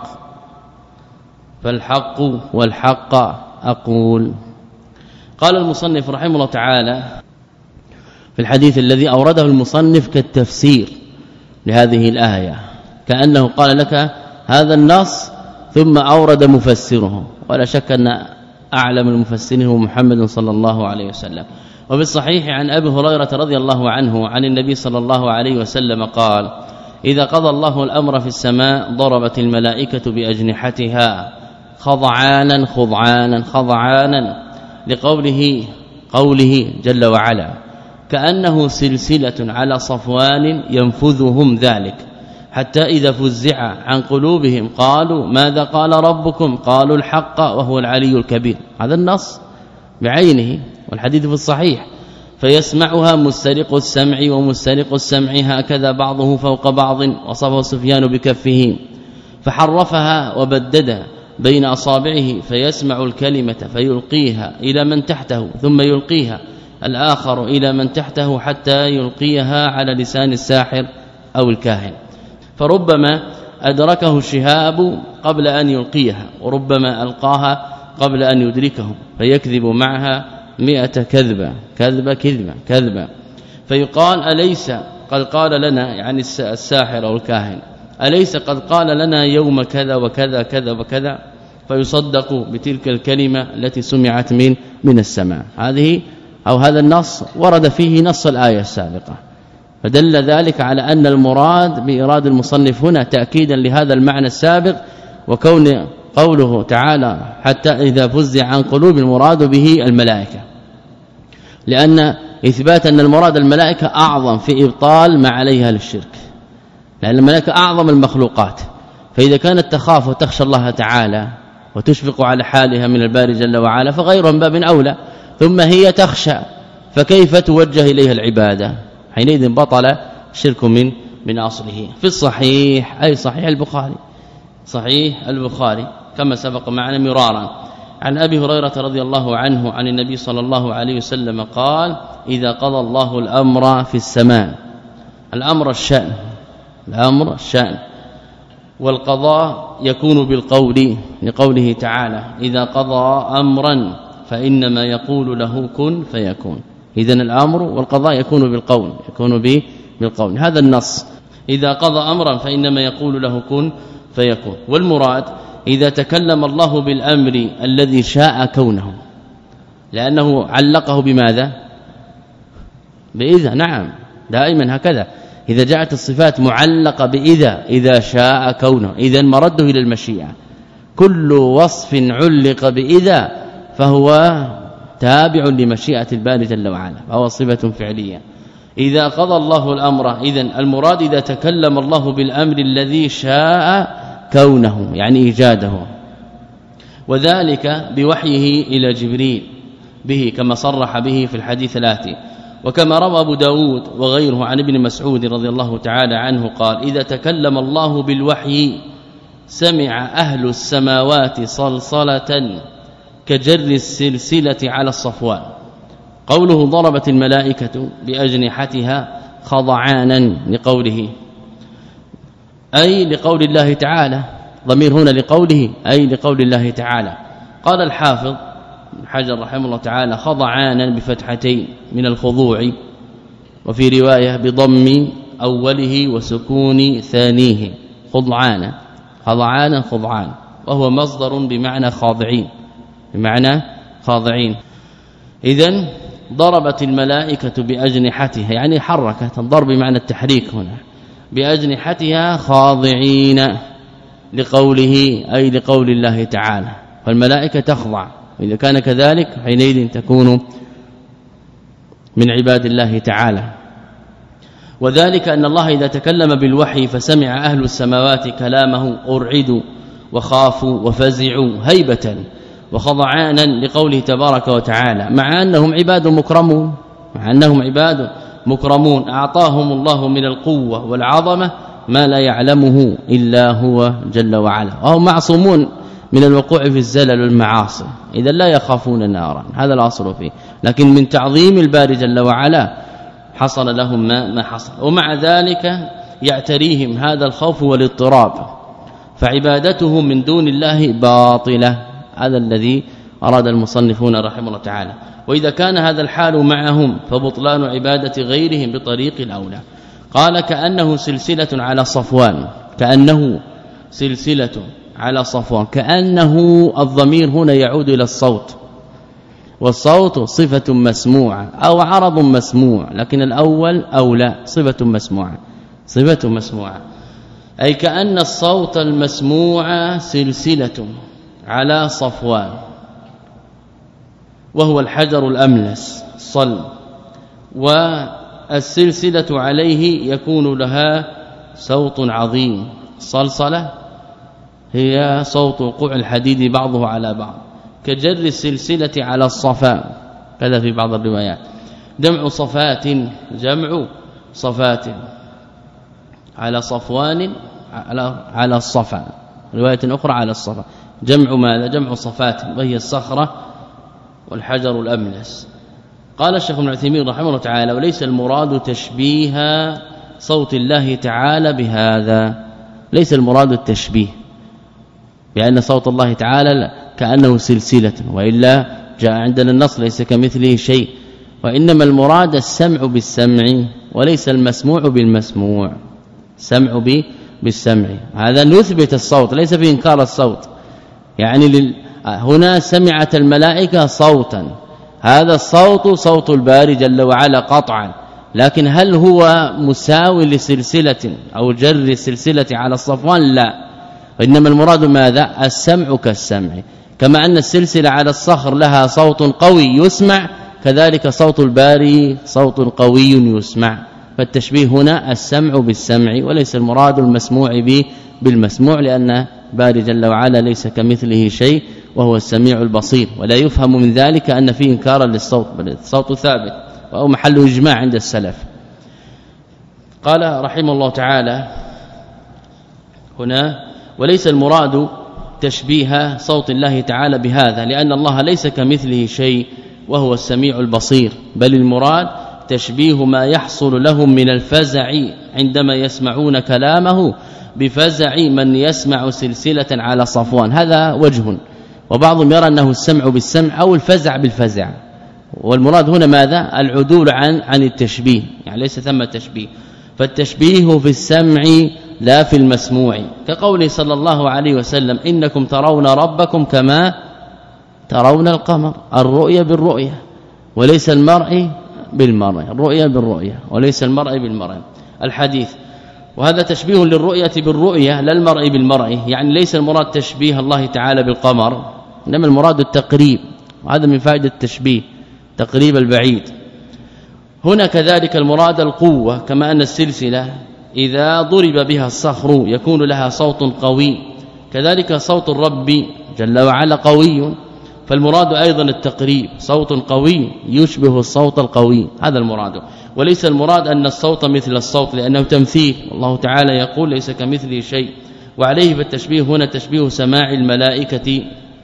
فالحق والحق أقول. قال المصنف رحمه الله تعالى في الحديث الذي أورده المصنف كالتفسير لهذه الآية كأنه قال لك هذا النص ثم أورد مفسره ولا شك أن أعلم المفسرين هو محمد صلى الله عليه وسلم. وبالصحيح عن أبي هريرة رضي الله عنه عن النبي صلى الله عليه وسلم قال إذا قضى الله الأمر في السماء ضربت الملائكة بأجنحتها خضعانا خضعانا خضعانا لقوله قوله جل وعلا كأنه سلسلة على صفوان ينفذهم ذلك حتى إذا فزع عن قلوبهم قالوا ماذا قال ربكم قالوا الحق وهو العلي الكبير. هذا النص بعينه والحديث في الصحيح. فيسمعها مسترق السمع ومسترق السمع هكذا بعضه فوق بعض وصفه سفيان بكفه فحرفها وبدد بين أصابعه فيسمع الكلمة فيلقيها إلى من تحته ثم يلقيها الآخر إلى من تحته حتى يلقيها على لسان الساحر أو الكاهن فربما أدركه الشهاب قبل أن يلقيها وربما ألقاها قبل أن يدركه فيكذب معها مئة كذبة كذبة كذبة كذبة فيقال أليس قد قال لنا يعني الساحر أو الكاهن أليس قد قال لنا يوم كذا وكذا كذا وكذا فيصدق بتلك الكلمة التي سمعت من من السماء. هذه أو هذا النص ورد فيه نص الآية السابقة فدل ذلك على أن المراد بإراد المصنف هنا تأكيدا لهذا المعنى السابق وكون قوله تعالى حتى إذا فزع عن قلوب المراد به الملائكة لأن إثبات أن المراد الملائكة أعظم في إبطال ما عليها للشرك لأن الملائكة أعظم المخلوقات فإذا كانت تخاف وتخشى الله تعالى وتشفق على حالها من الباري جل وعلا فغيرهم باب أولى ثم هي تخشى فكيف توجه إليها العبادة حينئذ بطل شرك من من أصله. في الصحيح أي صحيح البخاري صحيح البخاري كما سبق معنا مرارا عن أبي هريرة رضي الله عنه عن النبي صلى الله عليه وسلم قال إذا قضى الله الأمر في السماء الأمر الشأن الأمر الشأن والقضاء يكون بالقول لقوله تعالى إذا قضى أمرا فإنما يقول له كن فيكون. إذن الأمر والقضاء يكون بالقول يكون به بالقول. هذا النص إذا قضى أمرا فإنما يقول له كن فيكون. والمراد إذا تكلم الله بالأمر الذي شاء كونه لأنه علقه بماذا بإذا نعم دائما هكذا إذا جاءت الصفات معلقة بإذا إذا شاء كونه إذن مرده إلى المشيئة. كل وصف علق بإذا فهو تابع لمشيئة الباري جل وعلا فهو صفة فعلية. إذا قضى الله الأمر إذن المراد إذا تكلم الله بالأمر الذي شاء كونه يعني إيجاده، وذلك بوحيه إلى جبريل به كما صرح به في الحديث الآتي. وكما روى أبو داود وغيره عن ابن مسعود رضي الله تعالى عنه قال: إذا تكلم الله بالوحي سمع أهل السماوات صلصلة كجر السلسلة على الصفوان. قوله ضربت الملائكة بأجنحتها خضعانا لقوله أي لقول الله تعالى، ضمير هنا لقوله أي لقول الله تعالى. قال الحافظ حجر رحمه الله تعالى: خضعانا بفتحتين من الخضوع، وفي رواية بضم أوله وسكون ثانيه خضعانا خضعانا خضعان، وهو مصدر بمعنى خاضعين بمعنى خاضعين. إذن ضربت الملائكة بأجنحتها يعني حركت، الضرب بمعنى التحريك هنا، بأجنحتها خاضعين لقوله أي لقول الله تعالى، فالملائكة تخضع، وإذا كان كذلك حينئذ تكون من عباد الله تعالى. وذلك أن الله إذا تكلم بالوحي فسمع أهل السماوات كلامه أرعدوا وخافوا وفزعوا هيبة وخضعانا لقوله تبارك وتعالى، مع أنهم عباد مكرمون مع أنهم عباد مكرمون أعطاهم الله من القوة والعظمة ما لا يعلمه إلا هو جل وعلا، وهم معصومون من الوقوع في الزلل والمعاصي، إذا لا يخافون نارا، هذا الأصل فيه. لكن من تعظيم الباري جل وعلا حصل لهم ما, ما حصل، ومع ذلك يعتريهم هذا الخوف والاضطراب، فعبادتهم من دون الله باطلة. هذا الذي أراد المصنفون رحمه الله تعالى. وإذا كان هذا الحال معهم فبطلان عبادة غيرهم بطريق الأولى. قال: كأنه سلسلة على صفوان، كأنه سلسلة على صفوان، كأنه الضمير هنا يعود إلى الصوت، والصوت صفة مسموعة أو عرض مسموع، لكن الأول أولى، صفة مسموعة صفة مسموعة أي كأن الصوت المسموع سلسلة على صفوان، وهو الحجر الأملس الصلب، والسلسلة عليه يكون لها صوت عظيم. صلصلة هي صوت وقوع الحديد بعضه على بعض، كجر السلسلة على الصفا، كذا في بعض الروايات. جمع صفات جمع صفات على صفوان على على الصفا، رواية أخرى على الصفا. جمع ماذا؟ جمع صفات، وهي الصخرة والحجر الأملس. قال الشيخ ابن عثيمين رحمه الله تعالى: وليس المراد تشبيه صوت الله تعالى بهذا، ليس المراد التشبيه بأن صوت الله تعالى كأنه سلسلة، وإلا جاء عندنا النص ليس كمثله شيء، وإنما المراد السمع بالسمع وليس المسموع بالمسموع، سمع به بالسمع. هذا نثبت الصوت، ليس في إنكار الصوت، يعني لل... هنا سمعت الملائكة صوتا، هذا الصوت صوت الباري جل وعلا قطعا، لكن هل هو مساوي لسلسلة أو جر السلسلة على الصفوان؟ لا، وإنما المراد ماذا؟ السمع كالسمع، كما أن السلسلة على الصخر لها صوت قوي يسمع، كذلك صوت الباري صوت قوي يسمع. فالتشبيه هنا السمع بالسمع، وليس المراد المسموع به بالمسموع، لأن باري جل وعلا ليس كمثله شيء وهو السميع البصير، ولا يفهم من ذلك أن فيه انكارا للصوت، بل الصوت ثابت وهو محل اجماع عند السلف. قال رحمه الله تعالى هنا: وليس المراد تشبيه صوت الله تعالى بهذا، لأن الله ليس كمثله شيء وهو السميع البصير، بل المراد تشبيه ما يحصل لهم من الفزع عندما يسمعون كلامه بفزع من يسمع سلسلة على صفوان، هذا وجه. وبعضهم يرى أنه السمع بالسمع أو الفزع بالفزع، والمراد هنا ماذا؟ العدول عن عن التشبيه، يعني ليس ثم تشبيه، فالتشبيه في السمع لا في المسموع، كقوله صلى الله عليه وسلم: إنكم ترون ربكم كما ترون القمر، الرؤيا بالرؤيا وليس المرء بالمرء، الرؤيا بالرؤيا وليس المرء بالمرء، الحديث. وهذا تشبيه للرؤية بالرؤية لا المرء بالمرء، يعني ليس المراد تشبيه الله تعالى بالقمر، انما المراد التقريب، وهذا من فائدة التشبيه، تقريب البعيد. هنا كذلك المراد القوة، كما أن السلسلة إذا ضرب بها الصخر يكون لها صوت قوي، كذلك صوت الرب جل وعلا قوي، فالمراد أيضا التقريب، صوت قوي يشبه الصوت القوي، هذا المراد، وليس المراد أن الصوت مثل الصوت لأنه تمثيل، الله تعالى يقول ليس كمثله شيء، وعليه بالتشبيه هنا تشبيه سماع الملائكة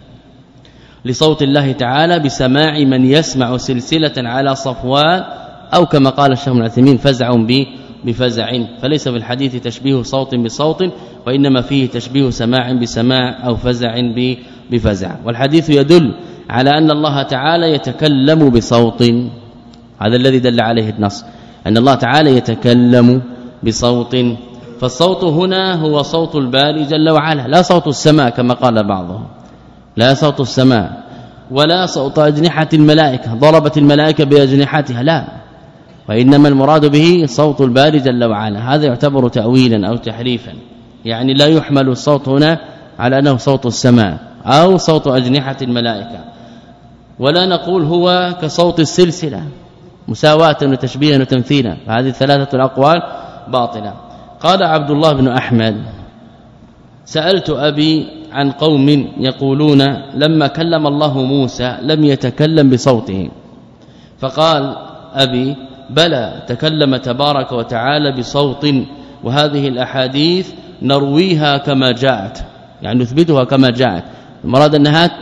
لصوت الله تعالى بسماع من يسمع سلسلة على صفوان، أو كما قال الشيخ ابن عثيمين فزع به بفزع، فليس في الحديث تشبيه صوت بصوت، وإنما فيه تشبيه سماع بسماع أو فزع بفزع. والحديث يدل على أن الله تعالى يتكلم بصوت، هذا الذي دل عليه النص، أن الله تعالى يتكلم بصوت، فالصوت هنا هو صوت الباري جل وعلا، لا صوت السماء كما قال بعضهم، لا صوت السماء ولا صوت أجنحة الملائكة، ضربت الملائكة بأجنحتها، لا، وإنما المراد به صوت الباري جل وعلا. هذا يعتبر تأويلا أو تحريفا، يعني لا يحمل الصوت هنا على أنه صوت السماء أو صوت أجنحة الملائكة، ولا نقول هو كصوت السلسلة مساواة وتشبيها وتمثيلا، فهذه الثلاثة الأقوال باطلة. قال عبد الله بن أحمد: سألت أبي عن قوم يقولون لما كلم الله موسى لم يتكلم بصوته، فقال أبي: بلى، تكلم تبارك وتعالى بصوت، وهذه الأحاديث نرويها كما جاءت، يعني نثبتها كما جاءت، المراد أنها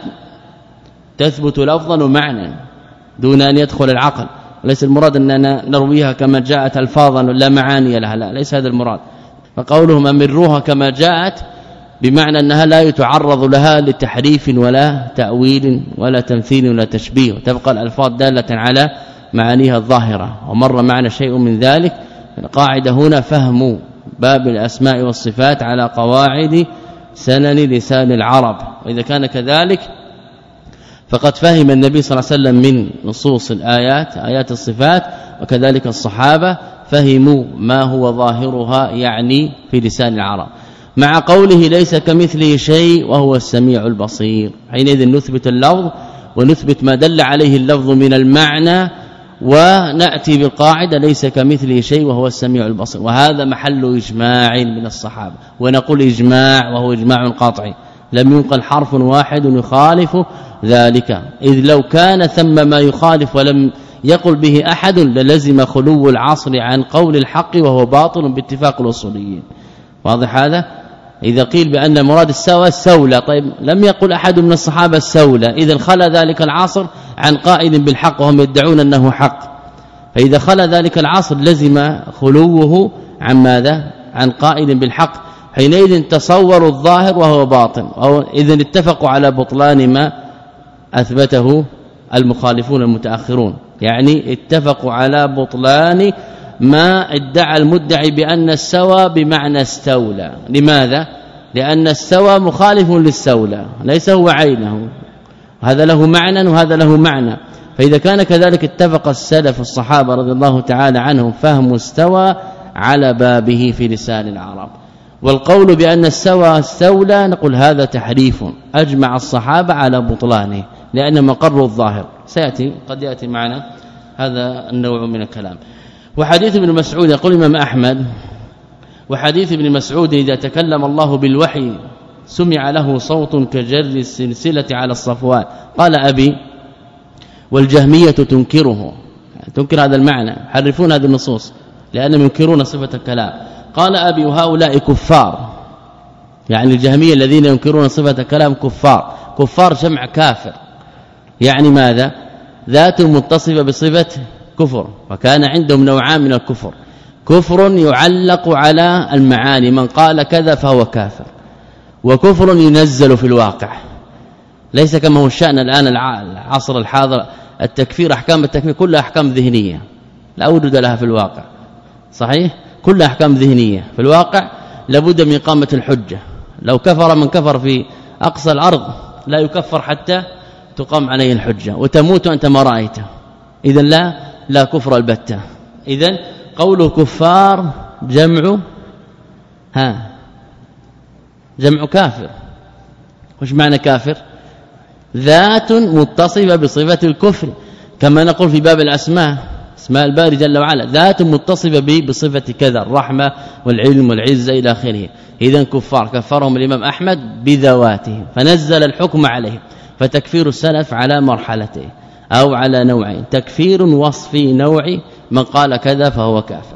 تثبت لفظا ومعنى دون أن يدخل العقل، وليس المراد أننا نرويها كما جاءت الفاظا لا معاني لها، لا، ليس هذا المراد. فقولهم امروها كما جاءت بمعنى أنها لا يتعرض لها لتحريف ولا تأويل ولا تمثيل ولا تشبيه، وتبقى الألفاظ دالة على معانيها الظاهرة. ومر معنا شيء من ذلك، القاعدة هنا فهم باب الأسماء والصفات على قواعد سنن لسان العرب، وإذا كان كذلك فقد فهم النبي صلى الله عليه وسلم من نصوص الآيات آيات الصفات، وكذلك الصحابة فهموا ما هو ظاهرها يعني في لسان العرب، مع قوله ليس كمثله شيء وهو السميع البصير. حينئذ نثبت اللفظ ونثبت ما دل عليه اللفظ من المعنى، ونأتي بالقاعدة ليس كمثله شيء وهو السميع البصير، وهذا محل إجماع من الصحابة، ونقول إجماع وهو إجماع قاطعي، لم ينقل حرف واحد يخالف ذلك، إذ لو كان ثم ما يخالف ولم يقل به أحد للزم خلو العصر عن قول الحق وهو باطل باتفاق الأصوليين. واضح هذا؟ إذا قيل بأن المراد السوى السولة، طيب لم يقل أحد من الصحابة السولة، إذا خلى ذلك العصر عن قائل بالحق وهم يدعون أنه حق، فإذا خلى ذلك العصر لزم خلوه عن ماذا؟ عن قائل بالحق، حينئذ تصوروا الظاهر وهو باطن، أو إذن اتفقوا على بطلان ما أثبته المخالفون المتأخرون، يعني اتفقوا على بطلان ما ادعى المدعي بأن السوى بمعنى استولى. لماذا؟ لأن السوى مخالف للسولى، ليس هو عينه، هذا له معنى وهذا له معنى، فإذا كان كذلك اتفق السلف الصحابة رضي الله تعالى عنهم فهم استوى على بابه في لسان العرب. والقول بأن السوى استولى نقول هذا تحريف أجمع الصحابة على بطلانه، لأن مقر الظاهر سيأتي قد يأتي معنا هذا النوع من الكلام. وحديث ابن مسعود يقول الإمام أحمد: وحديث ابن مسعود إذا تكلم الله بالوحي سمع له صوت كجر السلسلة على الصفوان. قال أبي: والجهمية تنكره، تنكر هذا المعنى، يحرفون هذه النصوص لأنهم ينكرون صفة الكلام. قال أبي: وهؤلاء كفار، يعني الجهمية الذين ينكرون صفة الكلام كفار، كفار جمع كافر، يعني ماذا؟ ذات متصفة بصفة كفر، وكان عندهم نوعان من الكفر، كفر يعلق على المعاني، من قال كذا فهو كافر، وكفر ينزل في الواقع، ليس كما هو الشأن الآن العصر الحاضر، التكفير أحكام التكفير كلها أحكام ذهنية لا وجود لها في الواقع، صحيح؟ كلها أحكام ذهنية، في الواقع لابد من إقامة الحجة، لو كفر من كفر في أقصى الأرض لا يكفر حتى تقام عليه الحجة، وتموت أنت ما رأيته، إذن لا لا كفر البتة. إذن قوله كفار جمع ها جمع كافر. وش معنى كافر؟ ذات متصفة بصفة الكفر، كما نقول في باب الأسماء اسماء الباري جل وعلا ذات متصفه به بصفه كذا الرحمه والعلم والعزه الى اخره. اذا كفار كفرهم الامام احمد بذواتهم فنزل الحكم عليهم. فتكفير السلف على مرحلتين أو على نوعين، تكفير وصفي نوعي من قال كذا فهو كافر،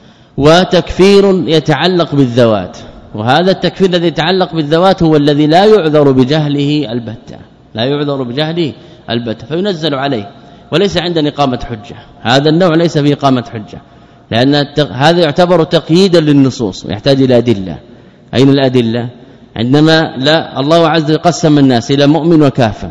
وتكفير يتعلق بالذوات. وهذا التكفير الذي يتعلق بالذوات هو الذي لا يعذر بجهله البتة، لا يعذر بجهله البتة فينزل عليه وليس عندنا إقامة حجة. هذا النوع ليس فيه إقامة حجة، لأن هذا يعتبر تقييدا للنصوص ويحتاج إلى أدلة. أين الأدلة؟ عندما لا الله عز وجل قسم الناس إلى مؤمن وكافر،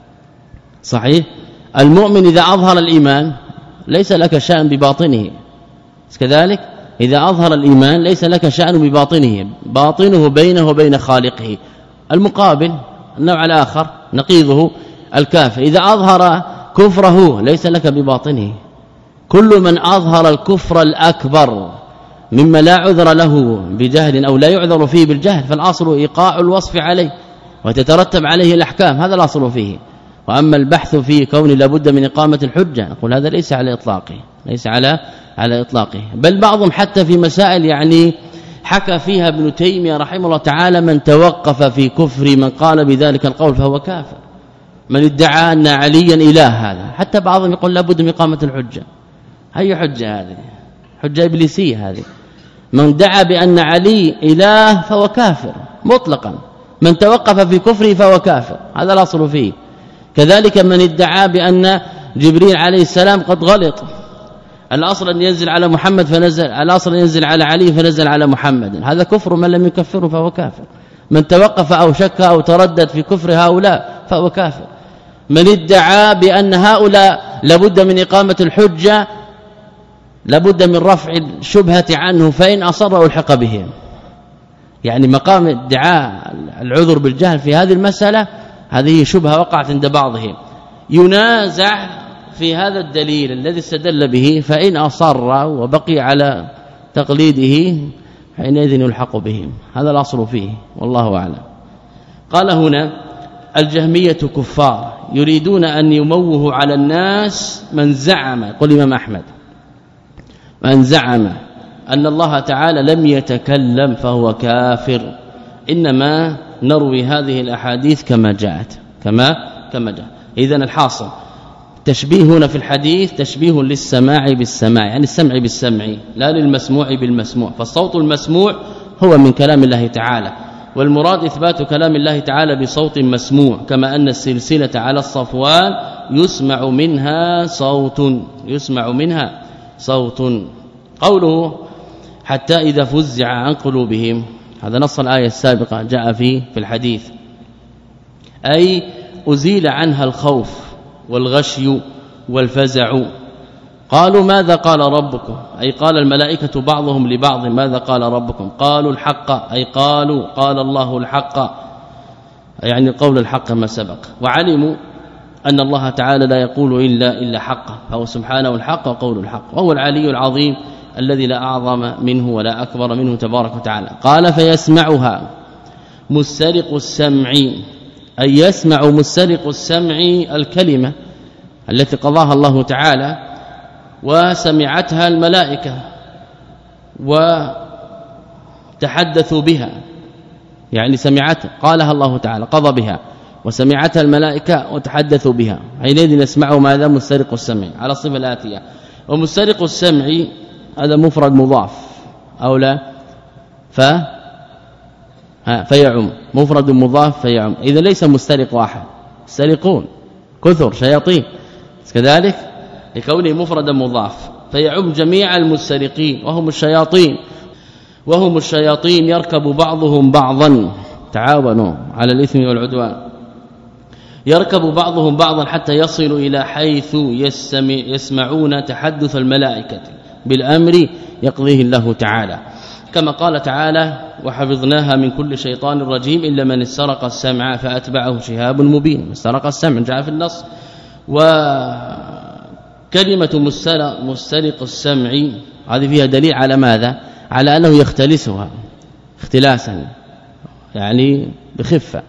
صحيح؟ المؤمن إذا أظهر الإيمان ليس لك شأن بباطنه، كذلك إذا أظهر الإيمان ليس لك شأن بباطنه، باطنه بينه وبين خالقه. المقابل النوع الآخر نقيضه الكافر إذا أظهر كفره ليس لك بباطنه. كل من أظهر الكفر الأكبر مما لا عذر له بجهل أو لا يعذر فيه بالجهل فالأصل إيقاع الوصف عليه وتترتب عليه الأحكام، هذا الأصل فيه. وأما البحث في كون لابد من إقامة الحجة نقول هذا ليس على إطلاقه، ليس على على إطلاقه. بل بعضهم حتى في مسائل يعني حكى فيها ابن تيمية رحمه الله تعالى من توقف في كفر من قال بذلك القول فهو كافر، من ادعى أن عليا إله، هذا حتى بعضهم يقول لابد من إقامة الحجة. أي حجة هذه؟ حجة إبليسية هذه. من دعا بأن علي إله فهو كافر مطلقا، من توقف في كفره فهو كافر، هذا الأصل فيه. كذلك من ادعى بأن جبريل عليه السلام قد غلط، الأصل أن ينزل على محمد فنزل، الأصل أن ينزل على علي فنزل على محمد، هذا كفر. من لم يكفره فهو كافر. من توقف أو شك أو تردد في كفر هؤلاء فهو كافر. من ادعى بأن هؤلاء لابد من إقامة الحجة، لابد من رفع الشبهة عنه، فإن أصر ألحق بهم. يعني مقام ادعاء العذر بالجهل في هذه المسألة هذه شبهة وقعت عند بعضهم، ينازع في هذا الدليل الذي استدل به، فإن أصر وبقي على تقليده حينئذ يلحق بهم. هذا الأصل فيه والله أعلم. قال هنا الجهمية كفار يريدون أن يموهوا على الناس من زعم، قل الإمام أحمد، من زعم أن الله تعالى لم يتكلم فهو كافر. إنما نروي هذه الأحاديث كما جاءت كما كما جاء. إذن الحاصل تشبيه هنا في الحديث تشبيه للسماع بالسماع، يعني السمع بالسمع لا للمسموع بالمسموع. فالصوت المسموع هو من كلام الله تعالى، والمراد إثبات كلام الله تعالى بصوت مسموع، كما أن السلسلة على الصفوان يسمع منها صوت يسمع منها صوت. قوله حتى إذا فزع عن قلوبهم، هذا نص الآية السابقة جاء فيه في الحديث، أي أزيل عنها الخوف والغشي والفزع. قالوا ماذا قال ربكم؟ أي قال الملائكة بعضهم لبعض ماذا قال ربكم؟ قالوا الحق، أي قالوا قال الله الحق، يعني قول الحق ما سبق. وعلموا أن الله تعالى لا يقول إلا إلا حقا، فهو سبحانه الحق وقول الحق، وهو العلي العظيم الذي لا أعظم منه ولا أكبر منه تبارك وتعالى. قال فيسمعها مسترق السمع، أي يسمع مسترق السمع الكلمة التي قضاها الله تعالى وسمعتها الملائكة وتحدثوا بها، يعني سمعتها قالها الله تعالى قضى بها وسمعتها الملائكة وتحدثوا بها، حينئذ نسمعه ماذا؟ مسترق السمع على الصفة الآتية. ومسترق السمع هذا مفرد مضاف أو لا؟ ف ها فيعم، مفرد مضاف فيعم. إذا ليس مسترق واحد، مسترقون كثر شياطين، كذلك لكونه مفردا مضاف فيعم جميع المسترقين وهم الشياطين. وهم الشياطين يركب بعضهم بعضا، تعاونوا على الإثم والعدوان، يركب بعضهم بعضا حتى يصلوا إلى حيث يسمع يسمعون تحدث الملائكة بالأمر يقضيه الله تعالى، كما قال تعالى وحفظناها من كل شيطان رجيم إلا من استرق السمع فأتبعه شهاب مبين. استرق السمع جاء في النص. وكلمة مسترق السمع هذه فيها دليل على ماذا؟ على أنه يختلسها اختلاسا، يعني بخفة،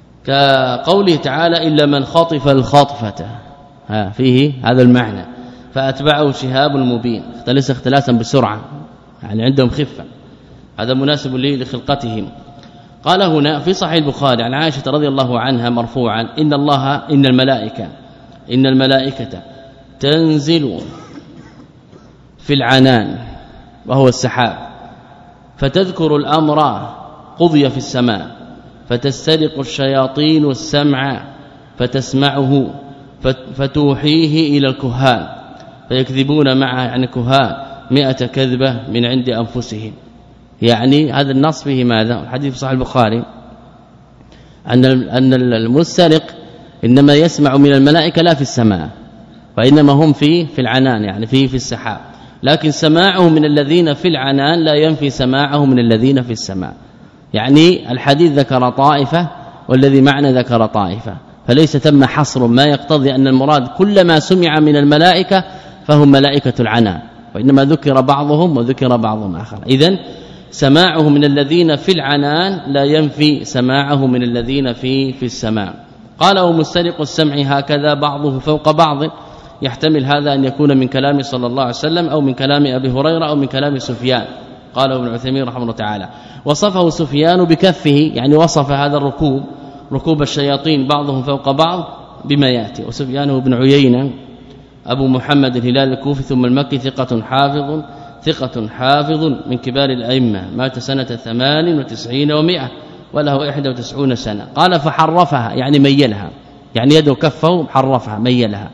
كقوله تعالى إلا من خطف الخطفة، ها فيه هذا المعنى. فأتبعه شهاب مبين اختلس اختلاسا بسرعة يعني عندهم خفة هذا مناسب لخلقتهم. قال هنا في صحيح البخاري عن عائشة رضي الله عنها مرفوعا إن الله إن الملائكة إن الملائكة تنزل في العنان وهو السحاب فتذكر الأمر قضي في السماء فتسترق الشياطين السمع فتسمعه فتوحيه إلى الكهان فيكذبون معه يعني كهان مئة كذبة من عند أنفسهم. يعني هذا النص فيه ماذا؟ الحديث في صحيح البخاري أن أن المسترق إنما يسمع من الملائكة لا في السماء وإنما هم في في العنان يعني في في السحاب لكن سماعه من الذين في العنان لا ينفي سماعه من الذين في السماء. يعني الحديث ذكر طائفة والذي معنى ذكر طائفة فليس ثم حصر ما يقتضي أن المراد كل ما سمع من الملائكة فهم ملائكة العنان وإنما ذكر بعضهم وذكر بعضهم آخر. إذن سماعه من الذين في العنان لا ينفي سماعه من الذين في في السماء. قال ومسترق السمع هكذا بعضه فوق بعض يحتمل هذا أن يكون من كلام صلى الله عليه وسلم أو من كلام أبي هريرة أو من كلام سفيان. قاله ابن عثيمين رحمه الله تعالى وصفه سفيان بكفه يعني وصف هذا الركوب ركوب الشياطين بعضهم فوق بعض بما يأتي. وسفيان بن عيينة أبو محمد الهلال الكوفي ثم المكي ثقة حافظ ثقة حافظ من كبار الأئمة مات سنة ثمان وتسعين ومئة وله إحدى وتسعون سنة. قال فحرفها يعني ميلها يعني يده كفه حرفها ميلها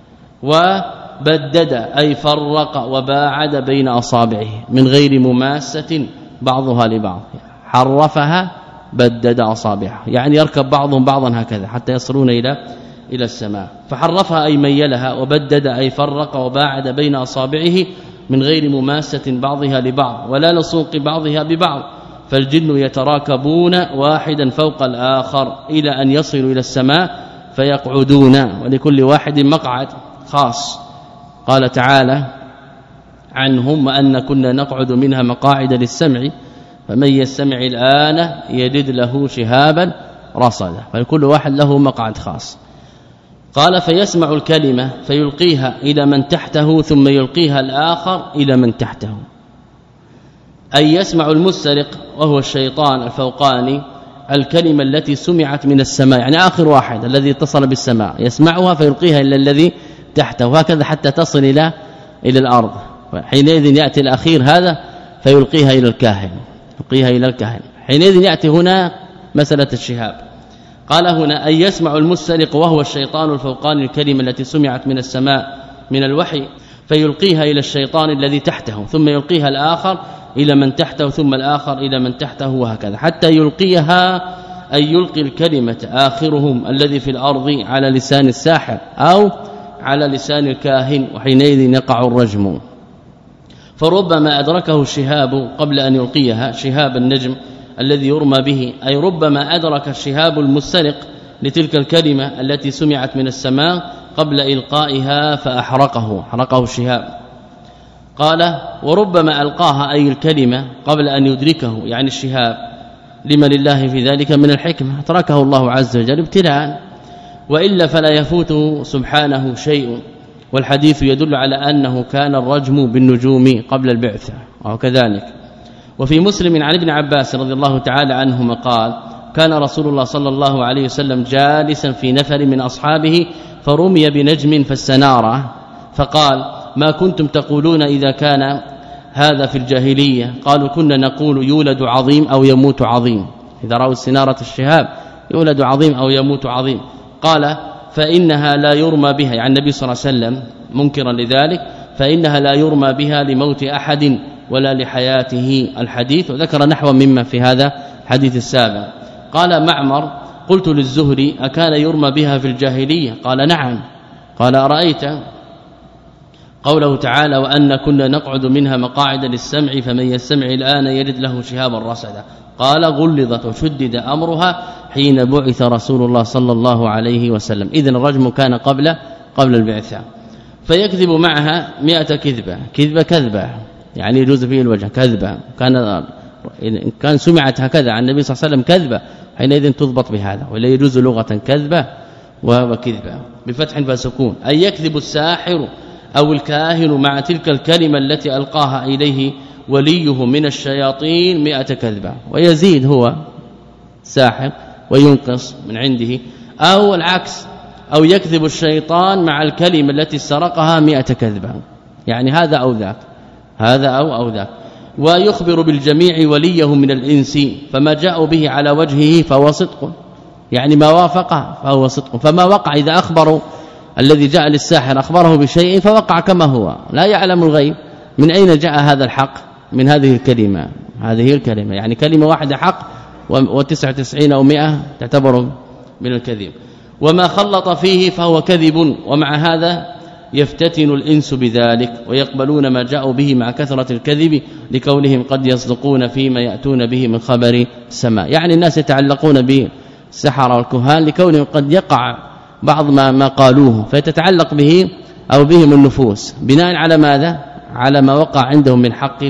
وبدد أي فرق وباعد بين أصابعه من غير مماسة بعضها لبعض حرفها بدد أصابعه يعني يركب بعضهم بعضا هكذا حتى يصلون إلى إلى السماء. فحرفها أي ميلها وبدد أي فرق وباعد بين أصابعه من غير مماسة بعضها لبعض ولا لصوق بعضها ببعض فالجن يتراكبون واحدا فوق الآخر إلى أن يصلوا إلى السماء فيقعدون ولكل واحد مقعد خاص. قال تعالى عنهم وأن كنا نقعد منها مقاعد للسمع فمن يستمع الآن يجد له شهابا رصدا فكل واحد له مقعد خاص. قال فيسمع الكلمة فيلقيها إلى من تحته ثم يلقيها الآخر إلى من تحته أي يسمع المسترق وهو الشيطان الفوقاني الكلمة التي سمعت من السماء يعني آخر واحد الذي اتصل بالسماء يسمعها فيلقيها إلى الذي تحته وهكذا حتى تصل إلى إلى الأرض حينئذ يأتي الأخير هذا فيلقيها إلى الكاهن يلقيها إلى الكاهن حينئذ يأتي هنا مسألة الشهاب. قال هنا أن يسمع المسترق وهو الشيطان الفوقاني الكلمة التي سمعت من السماء من الوحي فيلقيها إلى الشيطان الذي تحته ثم يلقيها الآخر إلى من تحته ثم الآخر إلى من تحته وهكذا حتى يلقيها أي يلقي الكلمة آخرهم الذي في الأرض على لسان الساحر أو على لسان الكاهن وحينئذ يقع الرجم. فربما أدركه الشهاب قبل أن يلقيها شهاب النجم الذي يرمى به أي ربما أدرك الشهاب المسترق لتلك الكلمة التي سمعت من السماء قبل إلقائها فأحرقه حرقه الشهاب. قال وربما ألقاها أي الكلمة قبل أن يدركه يعني الشهاب لما لله في ذلك من الحكمة تركه الله عز وجل ابتلاء وإلا فلا يفوته سبحانه شيء. والحديث يدل على أنه كان الرجم بالنجوم قبل البعثة وكذلك. وفي مسلم عن ابن عباس رضي الله تعالى عنهما قال كان رسول الله صلى الله عليه وسلم جالسا في نفر من أصحابه فرمي بنجم فاستنار فقال ما كنتم تقولون إذا كان هذا في الجاهلية؟ قالوا كنا نقول يولد عظيم أو يموت عظيم إذا رأوا استنارة الشهاب يولد عظيم أو يموت عظيم. قال فإنها لا يرمى بها يعني النبي صلى الله عليه وسلم منكرا لذلك فإنها لا يرمى بها لموت أحد ولا لحياته الحديث وذكر نحو مما في هذا الحديث السابق. قال معمر قلت للزهري أكان يرمى بها في الجاهلية؟ قال نعم. قال أرأيت قوله تعالى وأن كنا نقعد منها مقاعد للسمع فمن يستمع الآن يجد له شهابا رصدا. قال غلظت وشدد أمرها حين بعث رسول الله صلى الله عليه وسلم. إذن الرجم كان قبل قبل البعثة. فيكذب معها مئة كذبة كذبة كذبة يعني يجوز فيه الوجه كذبة كان كان سمعت هكذا عن النبي صلى الله عليه وسلم كذبة حينئذ تضبط بهذا ولا يجوز لغة كذبة وكذبة بفتح فسكون. أي يكذب الساحر أو الكاهن مع تلك الكلمة التي ألقاها إليه وليه من الشياطين مئة كذبة، ويزيد هو ساحر وينقص من عنده، أو العكس، أو يكذب الشيطان مع الكلمة التي سرقها مئة كذبة، يعني هذا أو ذاك، هذا أو أو ذاك. ويخبر بالجميع وليه من الإنس، فما جاءوا به على وجهه فهو صدق، يعني ما وافقه فهو صدق. فما وقع إذا أخبروا الذي جاء للساحر أخبره بشيء فوقع كما هو، لا يعلم الغيب. من أين جاء هذا الحق؟ من هذه الكلمة، هذه الكلمة يعني كلمة واحدة حق وتسعة وتسعين أو مئة تعتبر من الكذب. وما خلط فيه فهو كذب، ومع هذا يفتتن الإنس بذلك ويقبلون ما جاءوا به مع كثرة الكذب، لكونهم قد يصدقون فيما يأتون به من خبر السماء. يعني الناس يتعلقون بالسحرة والكهان لكونهم قد يقع بعض ما, ما قالوه فتتعلق به أو بهم النفوس بناء على ماذا؟ على ما وقع عندهم من حق.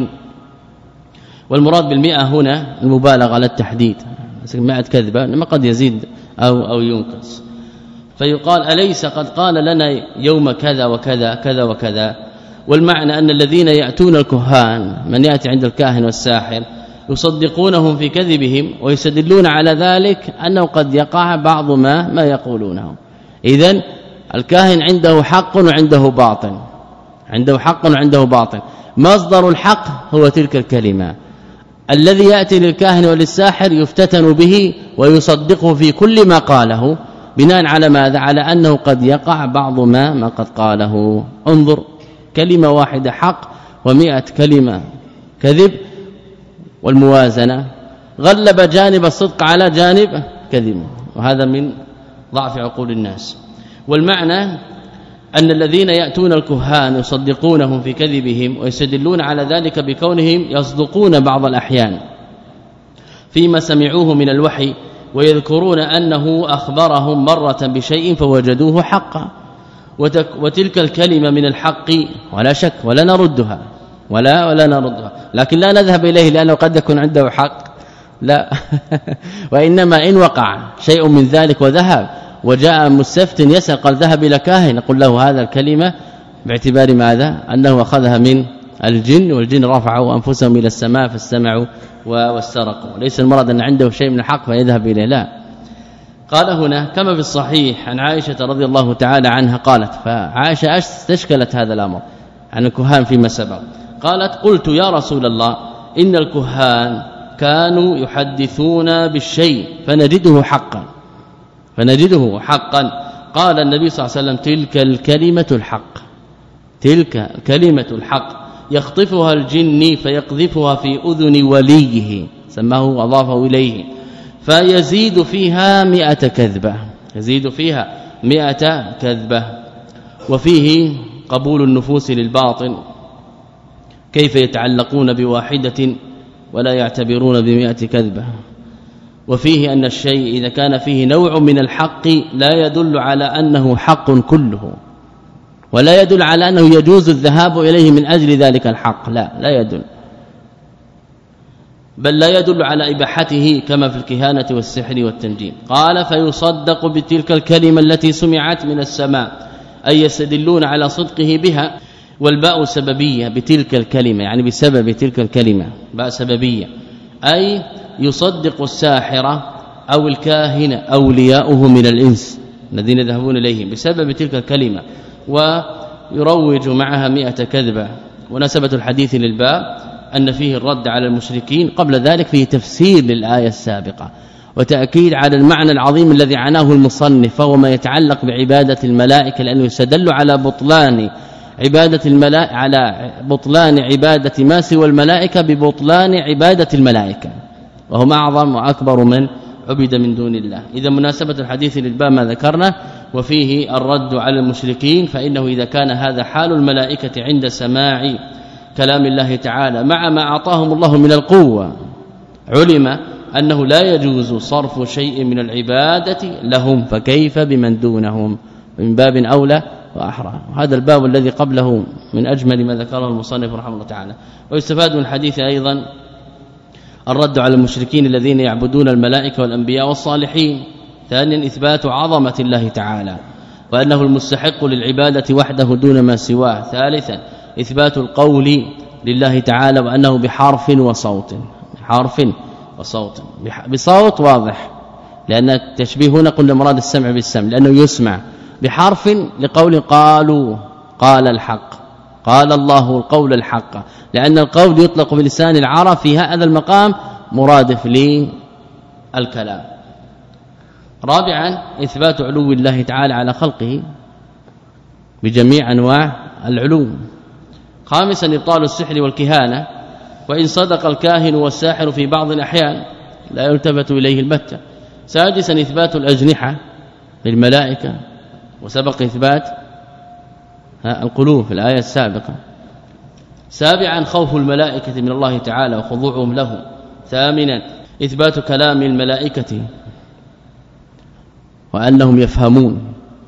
والمراد بالمئة هنا المبالغة على التحديد، مئة كذبة ما قد يزيد أو, أو ينقص. فيقال أليس قد قال لنا يوم كذا وكذا كذا وكذا. والمعنى أن الذين يأتون الكهان، من يأتي عند الكاهن والساحر، يصدقونهم في كذبهم ويستدلون على ذلك أنه قد يقع بعض ما ما يقولونه. إذن الكاهن عنده حق وعنده باطل، عنده حق وعنده باطل. مصدر الحق هو تلك الكلمة، الذي يأتي للكاهن وللساحر يفتتن به ويصدقه في كل ما قاله بناء على ماذا؟ على أنه قد يقع بعض ما ما قد قاله. انظر، كلمة واحدة حق ومئة كلمة كذب، والموازنة غلب جانب الصدق على جانب كذب، وهذا من ضعف عقول الناس. والمعنى أن الذين يأتون الكهان يصدقونهم في كذبهم ويستدلون على ذلك بكونهم يصدقون بعض الأحيان فيما سمعوه من الوحي، ويذكرون أنه أخبرهم مرة بشيء فوجدوه حقا، وتلك الكلمة من الحق ولا شك، ولا نردها ولا ولا نردها، لكن لا نذهب إليه لأنه قد يكون عنده حق، لا وإنما إن وقع شيء من ذلك وذهب وجاء مستفتن يسأل قال ذهب إلى كاهن، نقول له هذا الكلمة باعتبار ماذا؟ أنه أخذها من الجن، والجن رفعوا أنفسهم إلى السماء فاستمعوا واسترقوا. ليس المراد أن عنده شيء من الحق فيذهب إليه، لا. قال هنا كما في الصحيح عن عائشة رضي الله تعالى عنها قالت، فعائشة استشكلت هذا الأمر عن الكهان فيما سبق، قالت قلت يا رسول الله إن الكهان كانوا يحدثون بالشيء فنجده حقا فنجده حقا قال النبي صلى الله عليه وسلم تلك الكلمة الحق، تلك كلمة الحق يخطفها الجن فيقذفها في أذن وليه، سماه وأضافه إليه، فيزيد فيها مئة كذبة، يزيد فيها مئة كذبة. وفيه قبول النفوس للباطل، كيف يتعلقون بواحدة ولا يعتبرون بمئة كذبة. وفيه أن الشيء إذا كان فيه نوع من الحق لا يدل على أنه حق كله، ولا يدل على أنه يجوز الذهاب إليه من أجل ذلك الحق، لا لا يدل، بل لا يدل على إباحته كما في الكهانة والسحر والتنجيم. قال فيصدق بتلك الكلمة التي سمعت من السماء، أي يستدلون على صدقه بها. والباء سببية بتلك الكلمة، يعني بسبب تلك الكلمة، باء سببية، أي يصدق الساحرة أو الكاهن أولياؤه من الإنس الذين يذهبون إليهم بسبب تلك الكلمة، ويروج معها مئة كذبة. ونسبة الحديث للباب أن فيه الرد على المشركين، قبل ذلك فيه تفسير للآية السابقة وتأكيد على المعنى العظيم الذي عناه المصنف، فهو ما يتعلق بعبادة الملائكة، لأنه يستدل على بطلان عبادة الملائكة، على بطلان عبادة ما سوى الملائكة ببطلان عبادة الملائكة، وهم أعظم وأكبر من عبد من دون الله. إذا مناسبة الحديث للباب ما ذكرنا، وفيه الرد على المشركين، فإنه إذا كان هذا حال الملائكة عند سماع كلام الله تعالى مع ما أعطاهم الله من القوة، علم أنه لا يجوز صرف شيء من العبادة لهم، فكيف بمن دونهم؟ من باب أولى وأحرى. هذا الباب الذي قبله من أجمل ما ذكره المصنف رحمه الله تعالى. ويستفاد من الحديث أيضا الرد على المشركين الذين يعبدون الملائكة والأنبياء والصالحين. ثانيا إثبات عظمة الله تعالى، وأنه المستحق للعبادة وحده دون ما سواه. ثالثا إثبات القول لله تعالى وأنه بحرف وصوت، حرف وصوت، بصوت واضح لأن التشبيه هنا قلنا مراد السمع بالسمع لأنه يسمع، بحرف لقول قالوا قال الحق، قال الله القول الحق، لأن القول يطلق بلسان العرب في هذا المقام مرادف للكلام. رابعا إثبات علو الله تعالى على خلقه بجميع انواع العلو. خامسا ابطال السحر والكهانه، وإن صدق الكاهن والساحر في بعض الأحيان لا يلتفت إليه البتة. سادسا إثبات الأجنحة للملائكة، وسبق إثبات القلوب في الآية السابقة. سابعا خوف الملائكة من الله تعالى وخضوعهم له. ثامنا إثبات كلام الملائكة وأنهم يفهمون.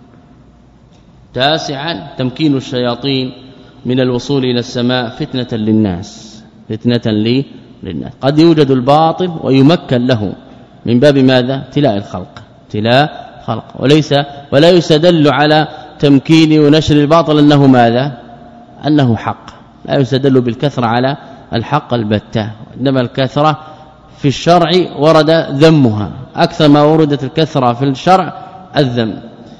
تاسعا تمكين الشياطين من الوصول إلى السماء فتنة للناس، فتنة لي للناس. قد يوجد الباطل ويمكن له من باب ماذا؟ ابتلاء الخلق، ابتلاء خلق، وليس ولا يستدل على تمكين ونشر الباطل أنه ماذا؟ أنه حق، لا يستدل بالكثرة على الحق البتة، إنما الكثرة في الشرع ورد ذمها أكثر ما وردت الكثرة في الشرع الذم.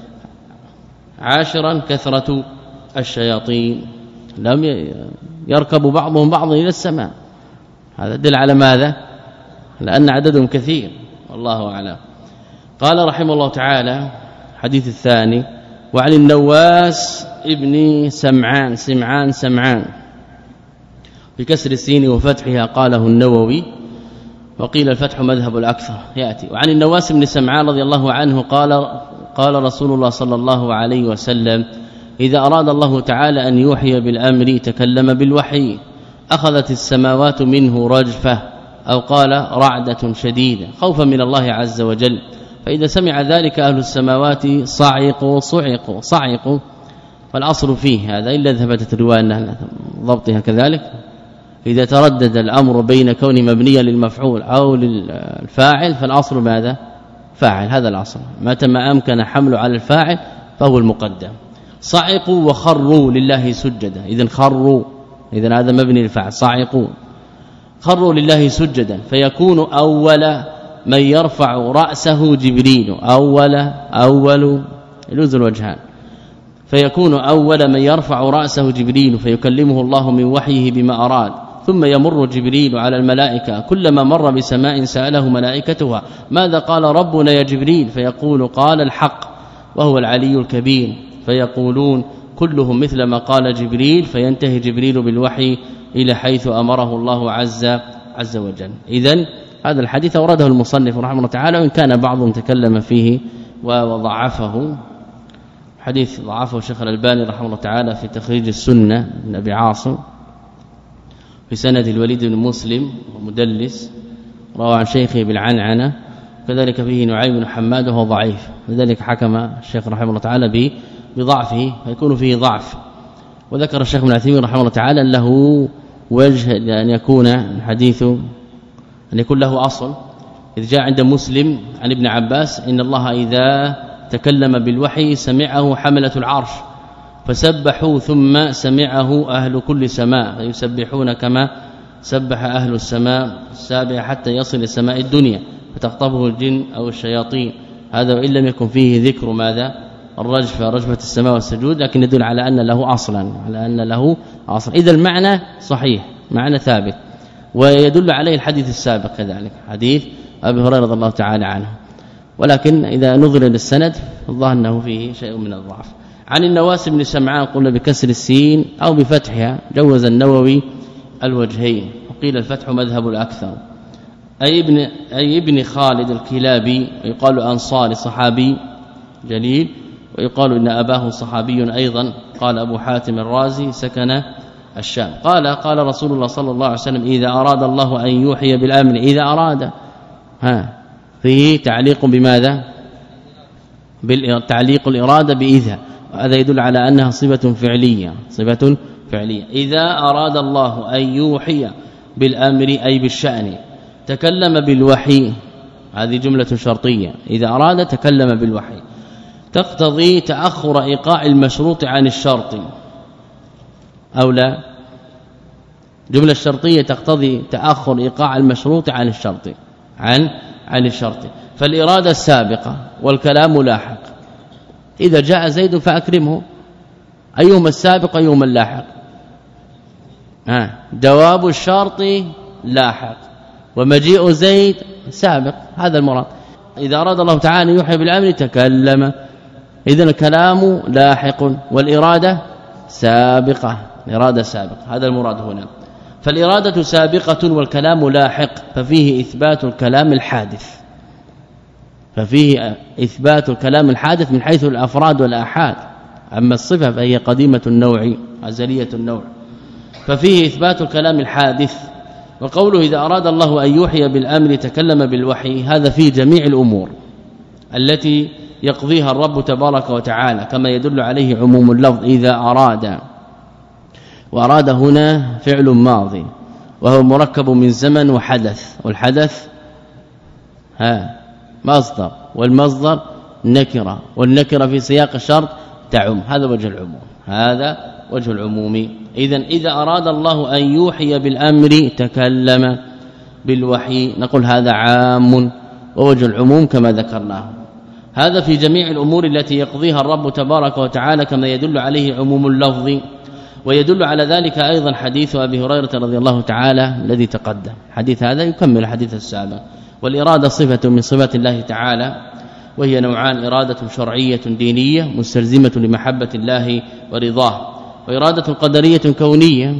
عاشرا كثرة الشياطين، لم يركب بعضهم بعضا إلى السماء، هذا دل على ماذا؟ لأن عددهم كثير والله أعلم. قال رحمه الله تعالى حديث الثاني: وعن النواس ابن سمعان سمعان سمعان بكسر السين وفتحها قاله النووي، وقيل الفتح مذهب الأكثر يأتي. وعن النواس بن سمعان رضي الله عنه قال قال رسول الله صلى الله عليه وسلم: إذا أراد الله تعالى أن يوحي بالأمر تكلم بالوحي، أخذت السماوات منه رجفة، أو قال رعدة شديدة، خوفا من الله عز وجل، فإذا سمع ذلك أهل السماوات صعقوا صعقوا صعقوا. فالأصل فيه هذا إلا ثبتت الرواية أنها ضبطها كذلك، إذا تردد الأمر بين كون مبنيا للمفعول أو للفاعل فالأصل ماذا؟ فاعل، هذا الأصل، متى ما أمكن حمله على الفاعل فهو المقدم. صعقوا وخروا لله سجدا، إذن خروا، إذن هذا مبني للفاعل، صعقوا خروا لله سجدا، فيكون أول من يرفع رأسه جبريل، أول أول يلوز الوجهان، فيكون أول من يرفع رأسه جبريل فيكلمه الله من وحيه بما أراد، ثم يمر جبريل على الملائكة، كلما مر بسماء سأله ملائكتها ماذا قال ربنا يا جبريل؟ فيقول قال الحق وهو العلي الكبير، فيقولون كلهم مثل ما قال جبريل، فينتهي جبريل بالوحي إلى حيث أمره الله عز عز وجل. إذن هذا الحديث أورده المصنف رحمه الله تعالى، وإن كان بعضهم تكلم فيه وضعفه، حديث ضعفه الشيخ الألباني رحمه الله تعالى في تخريج السنة من أبي عاصم في سند الوليد بن مسلم ومدلس، روى عن شيخه بالعنعنة، كذلك فيه نعيم بن حماد وهو ضعيف، لذلك حكم الشيخ رحمه الله تعالى بضعفه، فيكون فيه ضعف. وذكر الشيخ ابن عثيمين رحمه الله تعالى له وجه لأن يكون الحديث أن يكون له أصل، إذ جاء عند مسلم عن ابن عباس إن الله إذا تكلم بالوحي سمعه حملة العرش فسبحوا، ثم سمعه أهل كل سماء فيسبحون كما سبح أهل السماء السابعة حتى يصل السماء الدنيا فتخطبه الجن أو الشياطين. هذا وإن لم يكن فيه ذكر ماذا؟ الرجفة، رجفة السماء والسجود، لكن يدل على أن له أصلا، على أن له أصلا. إذا المعنى صحيح، معنى ثابت، ويدل عليه الحديث السابق كذلك، حديث أبي هريرة رضي الله تعالى عنه، ولكن إذا نظر للسند الظاهر أنه فيه شيء من الضعف. عن النواس بن سمعان قلنا بكسر السين أو بفتحها، جوز النووي الوجهين، وقيل الفتح مذهب الأكثر. أي ابن أي ابن خالد الكلابي، ويقال أنصاري صحابي جليل، ويقال إن أباه صحابي أيضا. قال أبو حاتم الرازي سكن الشام. قال قال رسول الله صلى الله عليه وسلم: إذا أراد الله أن يوحي بالأمر، إذا أراد، ها فيه تعليق بماذا؟ بالتعليق الإرادة بإذا، وهذا يدل على أنها صفة فعلية، صفة فعلية. إذا أراد الله أن يوحي بالأمر أي بالشأن، تكلم بالوحي، هذه جملة شرطية، إذا أراد تكلم بالوحي، تقتضي تأخر إيقاع المشروط عن الشرط أو لا؟ جملة الشرطية تقتضي تأخر إيقاع المشروط عن الشرط عن عن الشرط. فالإرادة السابقة والكلام لاحق. إذا جاء زيد فأكرمه، أيهما السابق أيهما اللاحق؟ آه. جواب الشرط لاحق ومجيء زيد سابق، هذا المراد. إذا أراد الله تعالى أن يوحي بالأمر تكلم، إذن الكلام لاحق والإرادة سابقة، الإرادة سابقة، هذا المراد هنا. فالإرادة سابقة والكلام لاحق، ففيه إثبات الكلام الحادث ففيه إثبات الكلام الحادث من حيث الأفراد والآحاد. أما الصفة فهي قديمة النوع أزلية النوع، ففيه إثبات الكلام الحادث. وقوله إذا أراد الله أن يوحي بالأمر تكلم بالوحي، هذا في جميع الأمور التي يقضيها الرب تبارك وتعالى، كما يدل عليه عموم اللفظ إذا أراد. وأراد هنا فعل ماضي وهو مركب من زمن وحدث، والحدث ها مصدر، والمصدر نكره، والنكره في سياق الشرط تعم، هذا وجه العموم، هذا وجه العموم. إذن إذا أراد الله أن يوحي بالأمر تكلم بالوحي، نقول هذا عام ووجه العموم كما ذكرناه. هذا في جميع الأمور التي يقضيها الرب تبارك وتعالى، كما يدل عليه عموم اللفظ. ويدل على ذلك أيضا حديث أبي هريرة رضي الله تعالى الذي تقدم، حديث هذا يكمل الحديث السابق. والإرادة صفة من صفات الله تعالى، وهي نوعان: إرادة شرعية دينية مستلزمة لمحبة الله ورضاه، وإرادة قدرية كونية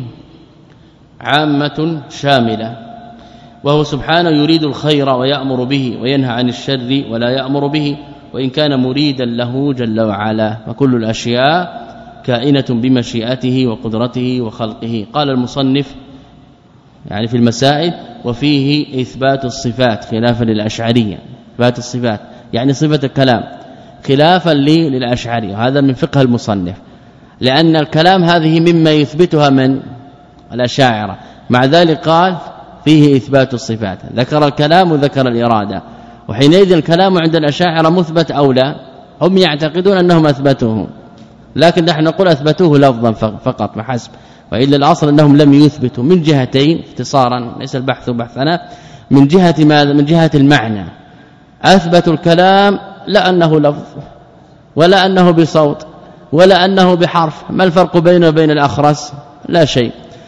عامة شاملة، وهو سبحانه يريد الخير ويأمر به وينهى عن الشر ولا يأمر به، وإن كان مريدا له جل وعلا. وكل الأشياء كائنة بمشيئته وقدرته وخلقه. قال المصنف يعني في المسائل: وفيه إثبات الصفات خلافا للأشعرية. إثبات الصفات يعني صفة الكلام خلافا للأشعرية، وهذا من فقه المصنف، لأن الكلام هذه مما يثبتها من الأشاعرة. مع ذلك قال فيه إثبات الصفات، ذكر الكلام وذكر الإرادة. وحينئذ الكلام عند الأشاعرة مثبت أو لا؟ هم يعتقدون أنهم أثبتوه، لكن نحن نقول أثبتوه لفظا فقط وحسب، وإلا الأصل أنهم لم يثبتوا من جهتين اختصارا، ليس البحث بحثنا، من جهة ماذا؟ من جهة المعنى. أثبتوا الكلام لا أنه لفظ ولا أنه بصوت ولا أنه بحرف، ما الفرق بينه وبين الأخرس؟ لا شيء.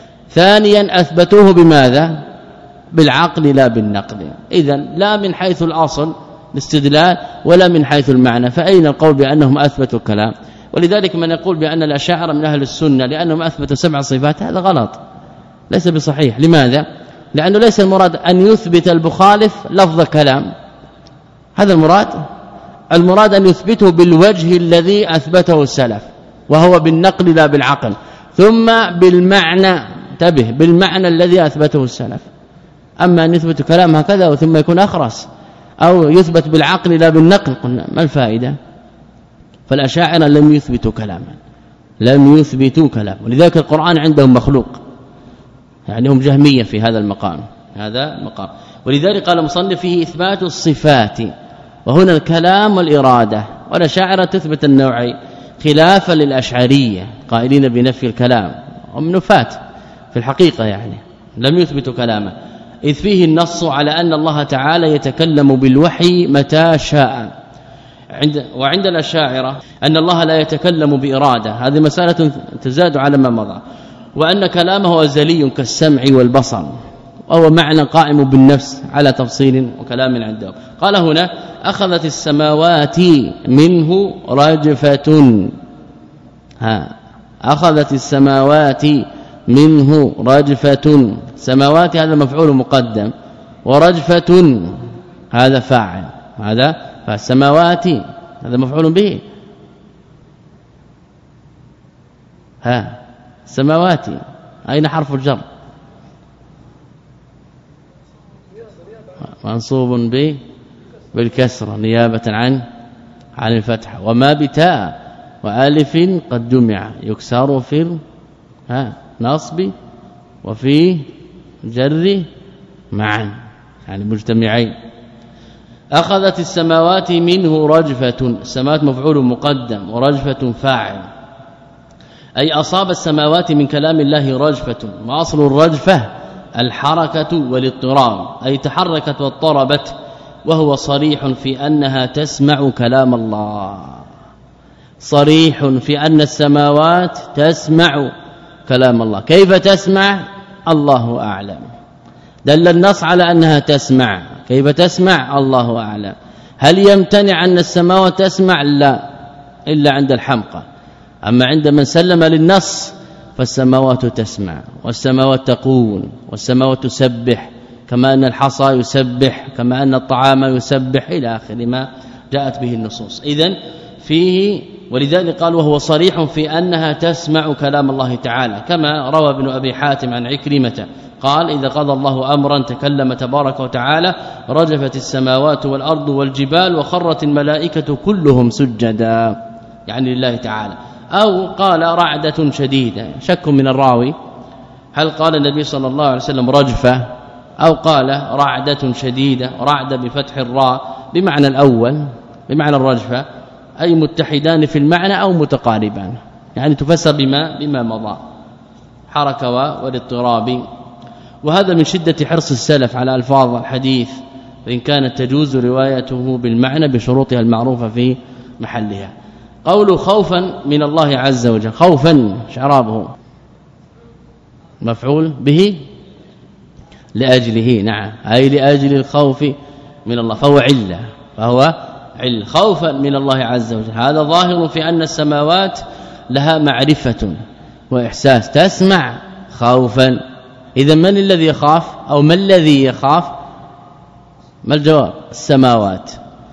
ثانيا أثبتوه بماذا؟ بالعقل لا بالنقل. إذن لا من حيث الأصل الاستدلال ولا من حيث المعنى، فأين القول بأنهم أثبتوا الكلام؟ ولذلك من يقول بأن الأشاعرة من أهل السنة لأنهم أثبتوا سبع صفات، هذا غلط، ليس بصحيح. لماذا؟ لأنه ليس المراد أن يثبت المخالف لفظ كلام، هذا المراد. المراد أن يثبته بالوجه الذي أثبته السلف، وهو بالنقل لا بالعقل، ثم بالمعنى، انتبه، بالمعنى الذي أثبته السلف. أما أن يثبت كلام هكذا ثم يكون أخرس، أو يثبت بالعقل لا بالنقل، قلنا ما الفائدة؟ فالأشاعرة لم يثبتوا كلاما، لم يثبتوا كلام، ولذلك القرآن عندهم مخلوق، يعني هم جهمية في هذا المقام، هذا المقام. ولذلك قال مصنف فيه إثبات الصفات، وهنا الكلام والإرادة. والأشاعرة تثبت النوعين خلافا للأشعرية قائلين بنفي الكلام، هم نفاة في الحقيقة، يعني لم يثبتوا كلاما، إذ فيه النص على أن الله تعالى يتكلم بالوحي متى شاء. عند وعند الأشاعرة أن الله لا يتكلم بإرادة، هذه مسألة تزاد على ما مضى، وأن كلامه أزلي كالسمع والبصر، وهو معنى قائم بالنفس على تفصيل وكلام عندهم. قال هنا: أخذت السماوات منه رجفة. ها أخذت السماوات منه رجفة، سماوات هذا مفعول مقدم، ورجفة هذا فاعل، هذا فالسماوات هذا مفعول به. ها السماوات أين حرف الجر؟ منصوب به بالكسر نيابة عن عن الفتحة، وما بتاء والف قد جمع يكسر في ها نصب وفي جر معا، يعني مجتمعين. أخذت السماوات منه رجفة. السماوات مفعول مقدم ورجفة فاعل، أي أصاب السماوات من كلام الله رجفة. واصل الرجفة الحركة والاضطراب، أي تحركت واضطربت، وهو صريح في أنها تسمع كلام الله، صريح في أن السماوات تسمع كلام الله. كيف تسمع؟ الله أعلم. دل النص على أنها تسمع. كيف تسمع؟ الله أعلم. هل يمتنع أن السماوات تسمع؟ لا، إلا عند الحمقى. أما عند من سلم للنص فالسماوات تسمع، والسماوات تقول، والسماوات تسبح، كما أن الحصى يسبح، كما أن الطعام يسبح، إلى آخر ما جاءت به النصوص. إذن فيه، ولذلك قال وهو صريح في أنها تسمع كلام الله تعالى، كما روى ابن أبي حاتم عن عكرمة قال إذا قضى الله أمرا تكلم تبارك وتعالى رجفت السماوات والأرض والجبال وخرت الملائكة كلهم سجدا، يعني لله تعالى. أو قال رعدة شديدة، شك من الراوي هل قال النبي صلى الله عليه وسلم رجفة أو قال رعدة شديدة، رعد بفتح الراء بمعنى الأول بمعنى الرجفة، أي متحدان في المعنى أو متقاربان، يعني تفسر بما بما مضى، حركة والاضطراب. وهذا من شدة حرص السلف على الفاظ الحديث، وإن كانت تجوز روايته بالمعنى بشروطها المعروفة في محلها. قول خوفا من الله عز وجل، خوفا شعرابه مفعول به لأجله، نعم، أي لأجل الخوف من الله، فهو علة، فهو علة خوفا من الله عز وجل. هذا ظاهر في أن السماوات لها معرفة وإحساس، تسمع خوفا. إذا من الذي يخاف أو ما الذي يخاف؟ ما الجواب؟ السماوات.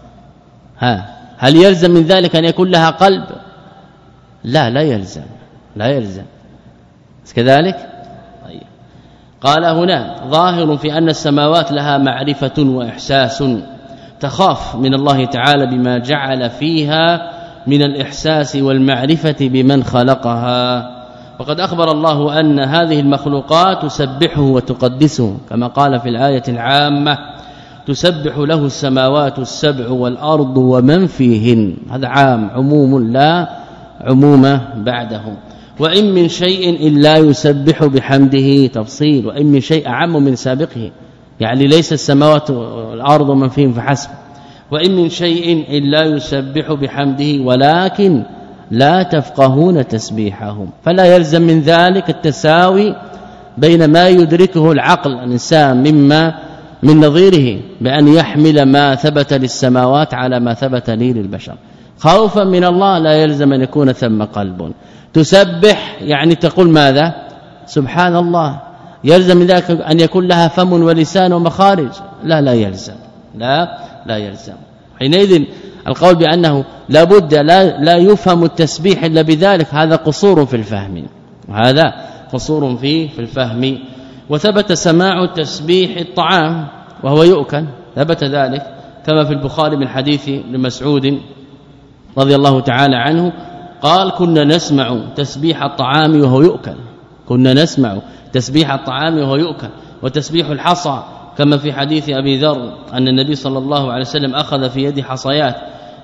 ها هل يلزم من ذلك أن يكون لها قلب؟ لا لا يلزم، لا يلزم كذلك. طيب. قال هنا ظاهر في أن السماوات لها معرفة وإحساس، تخاف من الله تعالى بما جعل فيها من الإحساس والمعرفة بمن خلقها. وقد أخبر الله أن هذه المخلوقات تسبحه وتقدسه، كما قال في الآية العامة تسبح له السماوات السبع والأرض ومن فيهن. هذا عام عموم لا عموم بعده. وإن من شيء إلا يسبح بحمده، تفصيل، وإن من شيء أعم من سابقه، يعني ليس السماوات والأرض ومن فيهن فحسب. وإن من شيء إلا يسبح بحمده ولكن لا تفقهون تسبيحهم. فلا يلزم من ذلك التساوي بين ما يدركه العقل الإنسان مما من نظيره، بأن يحمل ما ثبت للسماوات على ما ثبت لي للبشر. خوفا من الله لا يلزم أن يكون ثم قلب. تسبح يعني تقول ماذا؟ سبحان الله. يلزم من ذلك أن يكون لها فم ولسان ومخارج؟ لا لا يلزم، لا لا يلزم. حينئذ القول بأنه لا بد لا, لا يفهم التسبيح إلا بذلك، هذا قصور في الفهم، وهذا قصور في في الفهم. وثبت سماع تسبيح الطعام وهو يؤكل، ثبت ذلك كما في البخاري من حديث ابن مسعود رضي الله تعالى عنه قال كنا نسمع تسبيح الطعام وهو يؤكل، كنا نسمع تسبيح الطعام وهو يؤكل. وتسبيح الحصى كما في حديث أبي ذر أن النبي صلى الله عليه وسلم أخذ في يد حصيات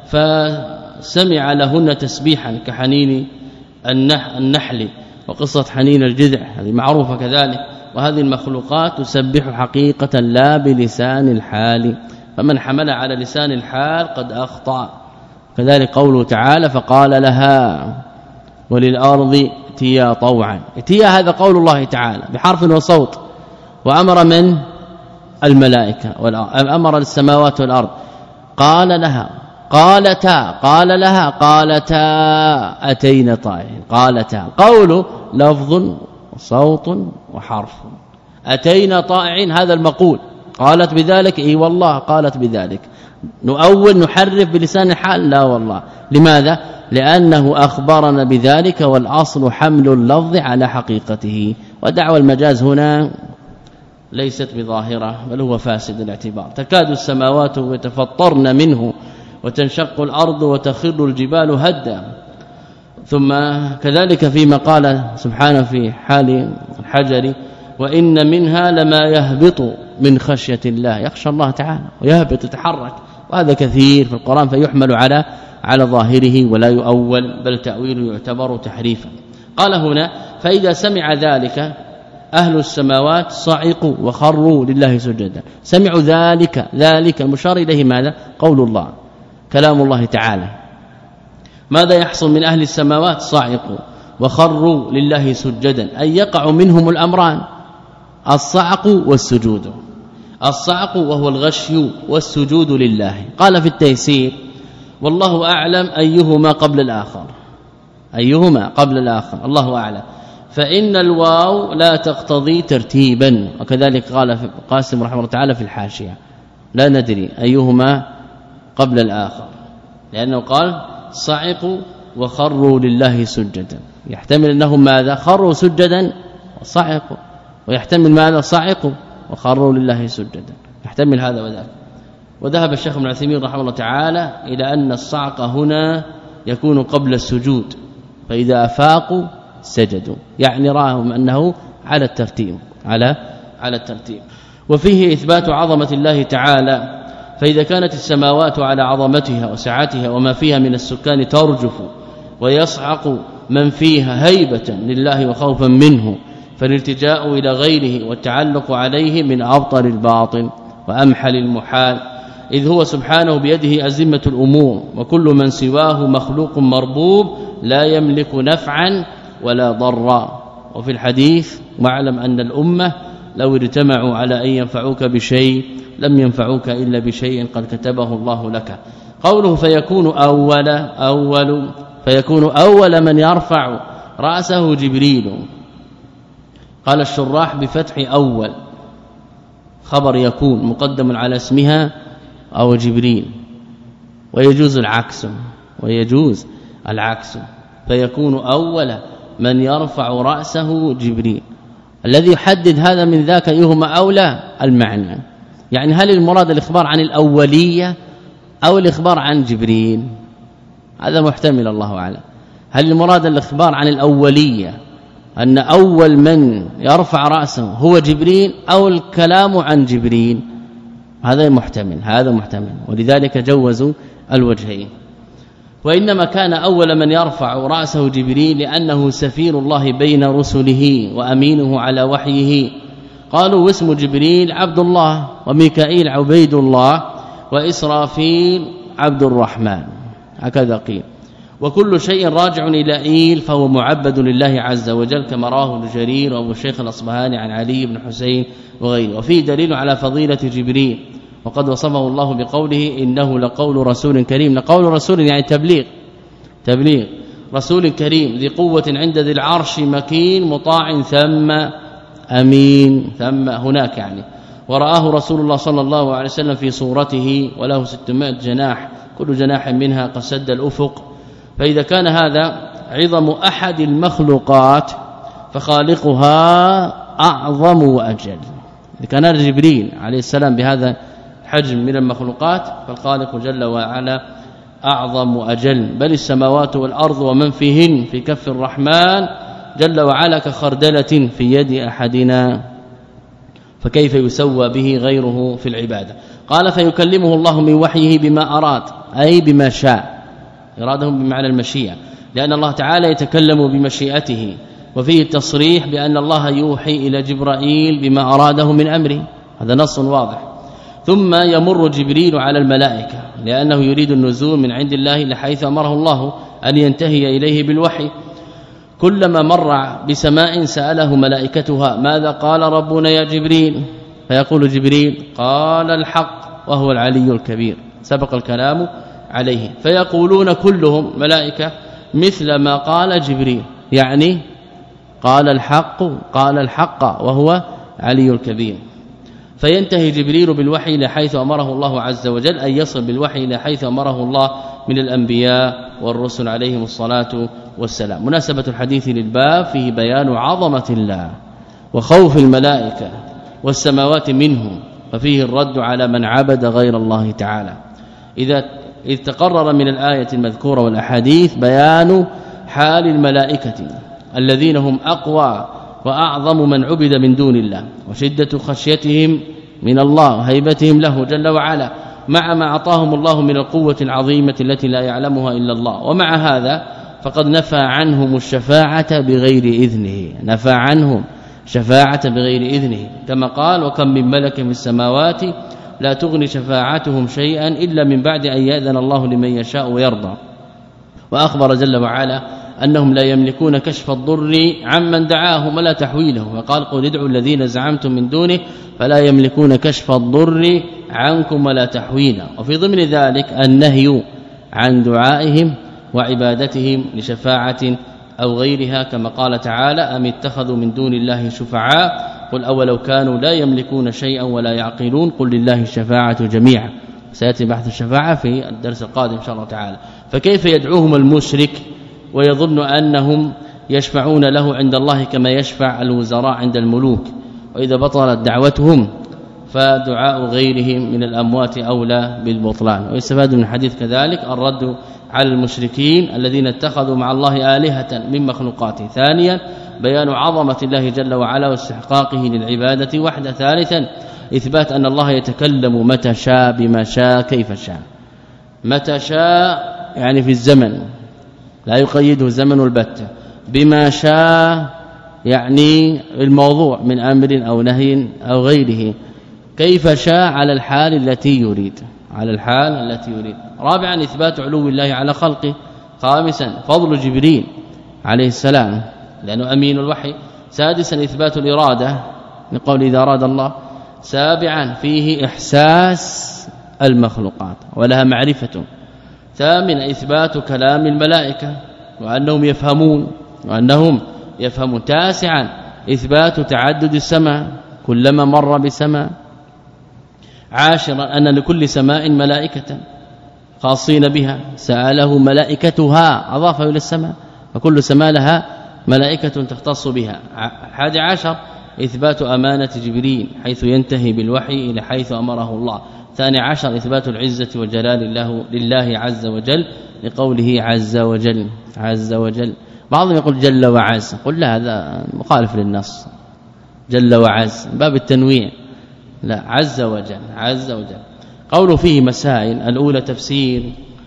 فسمع لهن تسبيحا كحنين النحل، وقصة حنين الجذع هذه معروفة كذلك. وهذه المخلوقات تسبح حقيقة لا بلسان الحال، فمن حمل على لسان الحال قد أخطأ. كذلك قوله تعالى فقال لها وللأرض ائتيا طوعا، ائتيا هذا قول الله تعالى بحرف وصوت، وأمر من الملائكة والأمر السماوات والأرض. قال لها قالتا قال لها قالتا أتينا طائعين، قالتا قول لفظ وصوت وحرف، أتينا طائعين هذا المقول. قالت بذلك اي والله قالت بذلك، نؤول نحرف بلسان الحال؟ لا والله. لماذا؟ لأنه أخبرنا بذلك، والأصل حمل اللفظ على حقيقته، ودعوى المجاز هنا ليست بظاهرة بل هو فاسد الاعتبار. تكاد السماوات يتفطرن منه وتنشق الأرض وتخر الجبال هدا. ثم كذلك فيما قال سبحانه في حال الحجر وإن منها لما يهبط من خشية الله، يخشى الله تعالى ويهبط يتحرك وهذا كثير في القرآن فيحمل على على ظاهره ولا يؤول بل تأويله يعتبر تحريفا. قال هنا فإذا سمع ذلك أهل السماوات صعقوا وخروا لله سجدا. سمعوا ذلك ذلك المشار إليه ماذا؟ قول الله كلام الله تعالى. ماذا يحصل من أهل السماوات؟ صعقوا وخروا لله سجدا أي يقع منهم الأمران الصعق والسجود. الصعق وهو الغشي والسجود لله. قال في التيسير والله أعلم أيهما قبل الآخر أيهما قبل الآخر الله أعلم فإن الواو لا تقتضي ترتيبا وكذلك قال في قاسم رحمه الله تعالى في الحاشية لا ندري أيهما قبل الآخر لأنه قال صعقوا وخروا لله سجدا يحتمل أنهم ماذا خروا سجدا وصعقوا ويحتمل ماذا صعقوا وخروا لله سجدا يحتمل هذا وذاك. وذهب الشيخ ابن عثيمين رحمه الله تعالى إلى أن الصعق هنا يكون قبل السجود فإذا أفاقوا سجدوا يعني راهم أنه على الترتيب على على الترتيب. وفيه إثبات عظمة الله تعالى فإذا كانت السماوات على عظمتها وسعتها وما فيها من السكان ترجف ويصعق من فيها هيبة لله وخوفا منه فالالتجاء إلى غيره والتعلق عليه من أبطل الباطل وأمحل المحال إذ هو سبحانه بيده أزمة الأمور وكل من سواه مخلوق مربوب لا يملك نفعا ولا ضرا. وفي الحديث واعلم أن الأمة لو اجتمعوا على أن ينفعوك بشيء لم ينفعوك إلا بشيء قد كتبه الله لك. قوله فيكون أول أول فيكون أول من يرفع رأسه جبريل. قال الشراح بفتح أول خبر يكون مقدم على اسمها أو جبريل ويجوز العكس ويجوز العكس فيكون أول من يرفع رأسه جبريل. الذي يحدد هذا من ذاك أيهما أولى المعنى يعني هل المراد الإخبار عن الأولية أو الإخبار عن جبريل هذا محتمل الله أعلم. هل المراد الإخبار عن الأولية أن أول من يرفع رأسه هو جبريل أو الكلام عن جبريل هذا محتمل هذا محتمل ولذلك جوزوا الوجهين. وإنما كان أول من يرفع رأسه جبريل لأنه سفير الله بين رسله وأمينه على وحيه. قالوا واسم جبريل عبد الله وميكائيل عبيد الله وإسرافيل عبد الرحمن هكذا قيل. وكل شيء راجع إلى إيل فهو معبد لله عز وجل كما رواه الجرير وابو الشيخ الأصبهاني عن علي بن حسين وغيره. وفيه دليل على فضيلة جبريل وقد وصفه الله بقوله إنه لقول رسول كريم. لقول رسول يعني تبليغ تبليغ رسول كريم ذي قوة عند ذي العرش مكين مطاع ثم أمين ثم هناك يعني. ورآه رسول الله صلى الله عليه وسلم في صورته وله ستمائة جناح كل جناح منها قد سد الأفق. فإذا كان هذا عظم أحد المخلوقات فخالقها أعظم وأجل. إذا كان جبريل عليه السلام بهذا حجم من المخلوقات فالخالق جل وعلا أعظم وأجل. بل السماوات والأرض ومن فيهن في كف الرحمن جل وعلا كخردلة في يد أحدنا فكيف يسوى به غيره في العبادة. قال فيكلمه الله من وحيه بما أراد أي بما شاء إرادهم بمعنى المشيئة لأن الله تعالى يتكلم بمشيئته. وفيه التصريح بأن الله يوحي إلى جبرائيل بما أراده من أمره هذا نص واضح. ثم يمر جبريل على الملائكة لأنه يريد النزول من عند الله لحيث أمره الله أن ينتهي إليه بالوحي. كلما مر بسماء سأله ملائكتها ماذا قال ربنا يا جبريل فيقول جبريل قال الحق وهو العلي الكبير سبق الكلام عليه. فيقولون كلهم ملائكة مثل ما قال جبريل يعني قال الحق قال الحق وهو علي الكبير. فينتهي جبريل بالوحي إلى حيث أمره الله عز وجل أن يصل بالوحي إلى حيث أمره الله من الأنبياء والرسل عليهم الصلاة والسلام. مناسبة الحديث للباب فيه بيان عظمة الله وخوف الملائكة والسماوات منهم ففيه الرد على من عبد غير الله تعالى. إذا إذ تقرر من الآية المذكورة والأحاديث بيان حال الملائكة الذين هم أقوى وأعظم من عبد من دون الله وشدة خشيتهم من الله وهيبتهم له جل وعلا مع ما أعطاهم الله من القوة العظيمة التي لا يعلمها إلا الله. ومع هذا فقد نفى عنهم الشفاعة بغير إذنه، نفى عنهم شفاعة بغير إذنه، كما قال وكم من ملك في السماوات لا تغني شفاعتهم شيئا إلا من بعد أن يأذن الله لمن يشاء ويرضى. وأخبر جل وعلا أنهم لا يملكون كشف الضر عمن دعاهم ولا تحويله، وقال قل ادعوا الذين زعمتم من دونه فلا يملكون كشف الضر عنكم ولا تحويله. وفي ضمن ذلك النهي عن دعائهم وعبادتهم لشفاعة أو غيرها، كما قال تعالى أم اتخذوا من دون الله شفعاء قل أولو كانوا لا يملكون شيئا ولا يعقلون قل لله الشفاعة جميعا. سيأتي بحث الشفاعة في الدرس القادم إن شاء الله تعالى. فكيف يدعوهم المشرك ويظن أنهم يشفعون له عند الله كما يشفع الوزراء عند الملوك، وإذا بطلت دعوتهم فدعاء غيرهم من الأموات أولى بالبطلان. ويستفاد من الحديث كذلك الرد على المشركين الذين اتخذوا مع الله آلهة من مخلوقاته. ثانيا بيان عظمة الله جل وعلا واستحقاقه للعبادة وحده. ثالثا إثبات أن الله يتكلم متى شاء بما شاء كيف شاء، متى شاء يعني في الزمن لا يقيده زمن البتة، بما شاء يعني الموضوع من أمر أو نهي أو غيره، كيف شاء على الحال التي يريد، على الحال التي يريد. رابعا إثبات علو الله على خلقه. خامسا فضل جبريل عليه السلام لأنه أمين الوحي. سادسا إثبات الإرادة نقول إذا أراد الله. سابعا فيه إحساس المخلوقات ولها معرفة. ثامنا إثبات كلام الملائكة وأنهم يفهمون وأنهم يفهمون. تاسعا إثبات تعدد السماء كلما مر بسماء. عاشرا أن لكل سماء ملائكة خاصين بها سأله ملائكتها أضافه إلى السماء، فكل سماء لها ملائكة تختص بها. حادي عشر إثبات أمانة جبريل حيث ينتهي بالوحي إلى حيث أمره الله. ثاني عشر إثبات العزة والجلال الله لله عز وجل لقوله عز وجل عز وجل. بعضهم يقول جل وعز، قل لا هذا مخالف للنص، جل وعز باب التنويع، لا عز وجل عز وجل. قوله فيه مسائل. الأولى تفسير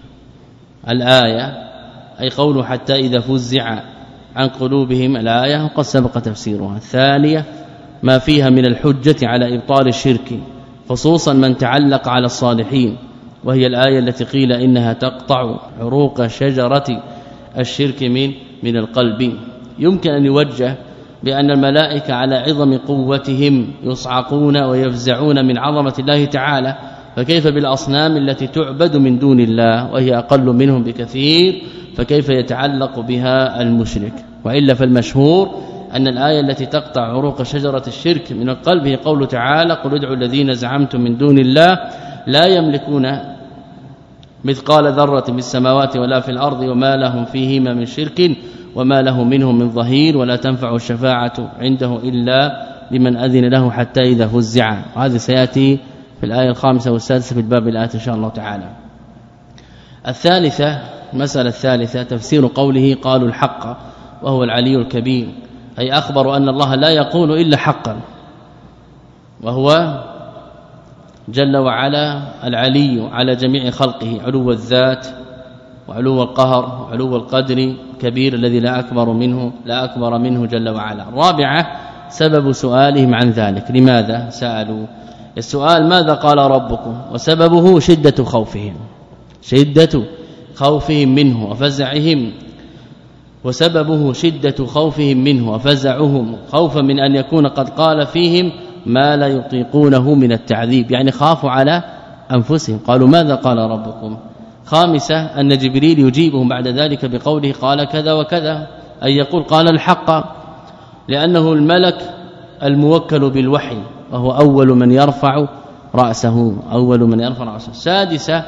الآية أي قوله حتى إذا فزع عن قلوبهم الآية وقد سبق تفسيرها. الثانية ما فيها من الحجة على إبطال الشرك خصوصا من تعلق على الصالحين، وهي الآية التي قيل إنها تقطع عروق شجرة الشرك من من القلب. يمكن أن يوجه بأن الملائكة على عظم قوتهم يصعقون ويفزعون من عظمة الله تعالى، فكيف بالأصنام التي تعبد من دون الله وهي أقل منهم بكثير، فكيف يتعلق بها المشرك؟ وإلا فالمشهور أن الآية التي تقطع عروق شجرة الشرك من القلب هي قوله تعالى قل ادعوا الذين زعمتم من دون الله لا يملكون مثقال ذرة في السماوات ولا في الأرض وما لهم فيهما من شرك وما له منهم من ظهير ولا تنفع الشفاعة عنده إلا لمن أذن له حتى إذا فزع. هذا سيأتي في الآية الخامسة والسادسة في الباب الآتي إن شاء الله تعالى. الثالثة المسألة الثالثة تفسير قوله قالوا الحق وهو العلي الكبير، أي أخبر أن الله لا يقول إلا حقا، وهو جل وعلا العلي على جميع خلقه، علو الذات وعلو القهر وعلو القدر، كبير الذي لا أكبر منه لا أكبر منه جل وعلا. الرابعة سبب سؤالهم عن ذلك، لماذا سألوا؟ السؤال ماذا قال ربكم، وسببه شدة خوفهم، شدة خوفهم منه وفزعهم، وسببه شدة خوفهم منه وفزعهم خوفا من أن يكون قد قال فيهم ما لا يطيقونه من التعذيب، يعني خافوا على أنفسهم. قالوا ماذا قال ربكم؟ خامسة أن جبريل يجيبهم بعد ذلك بقوله قال كذا وكذا، أي يقول قال الحق، لأنه الملك الموكل بالوحي وهو أول من يرفع رأسه، أول من يرفع رأسه. سادسة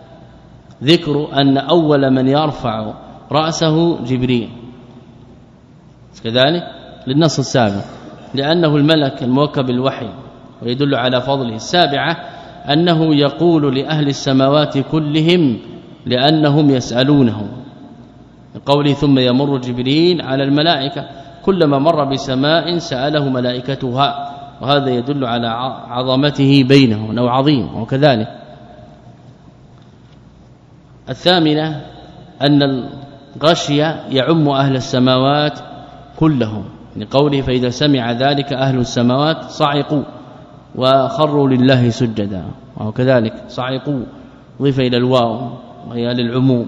ذكر أن أول من يرفع رأسه جبريل كذلك للنص السابق، لأنه الملك الموكل بالوحي ويدل على فضله. السابعة أنه يقول لأهل السماوات كلهم لأنهم يسألونه، قوله ثم يمر جبريل على الملائكة، كلما مر بسماء سأله ملائكتها، وهذا يدل على عظمته بينه أنه عظيم. وكذلك الثامنة أن الغشي يعم أهل السماوات كلهم لقوله فإذا سمع ذلك أهل السماوات صعقوا وخروا لله سجدا وكذلك صعقوا ضيف إلى الواو وهي للعموم.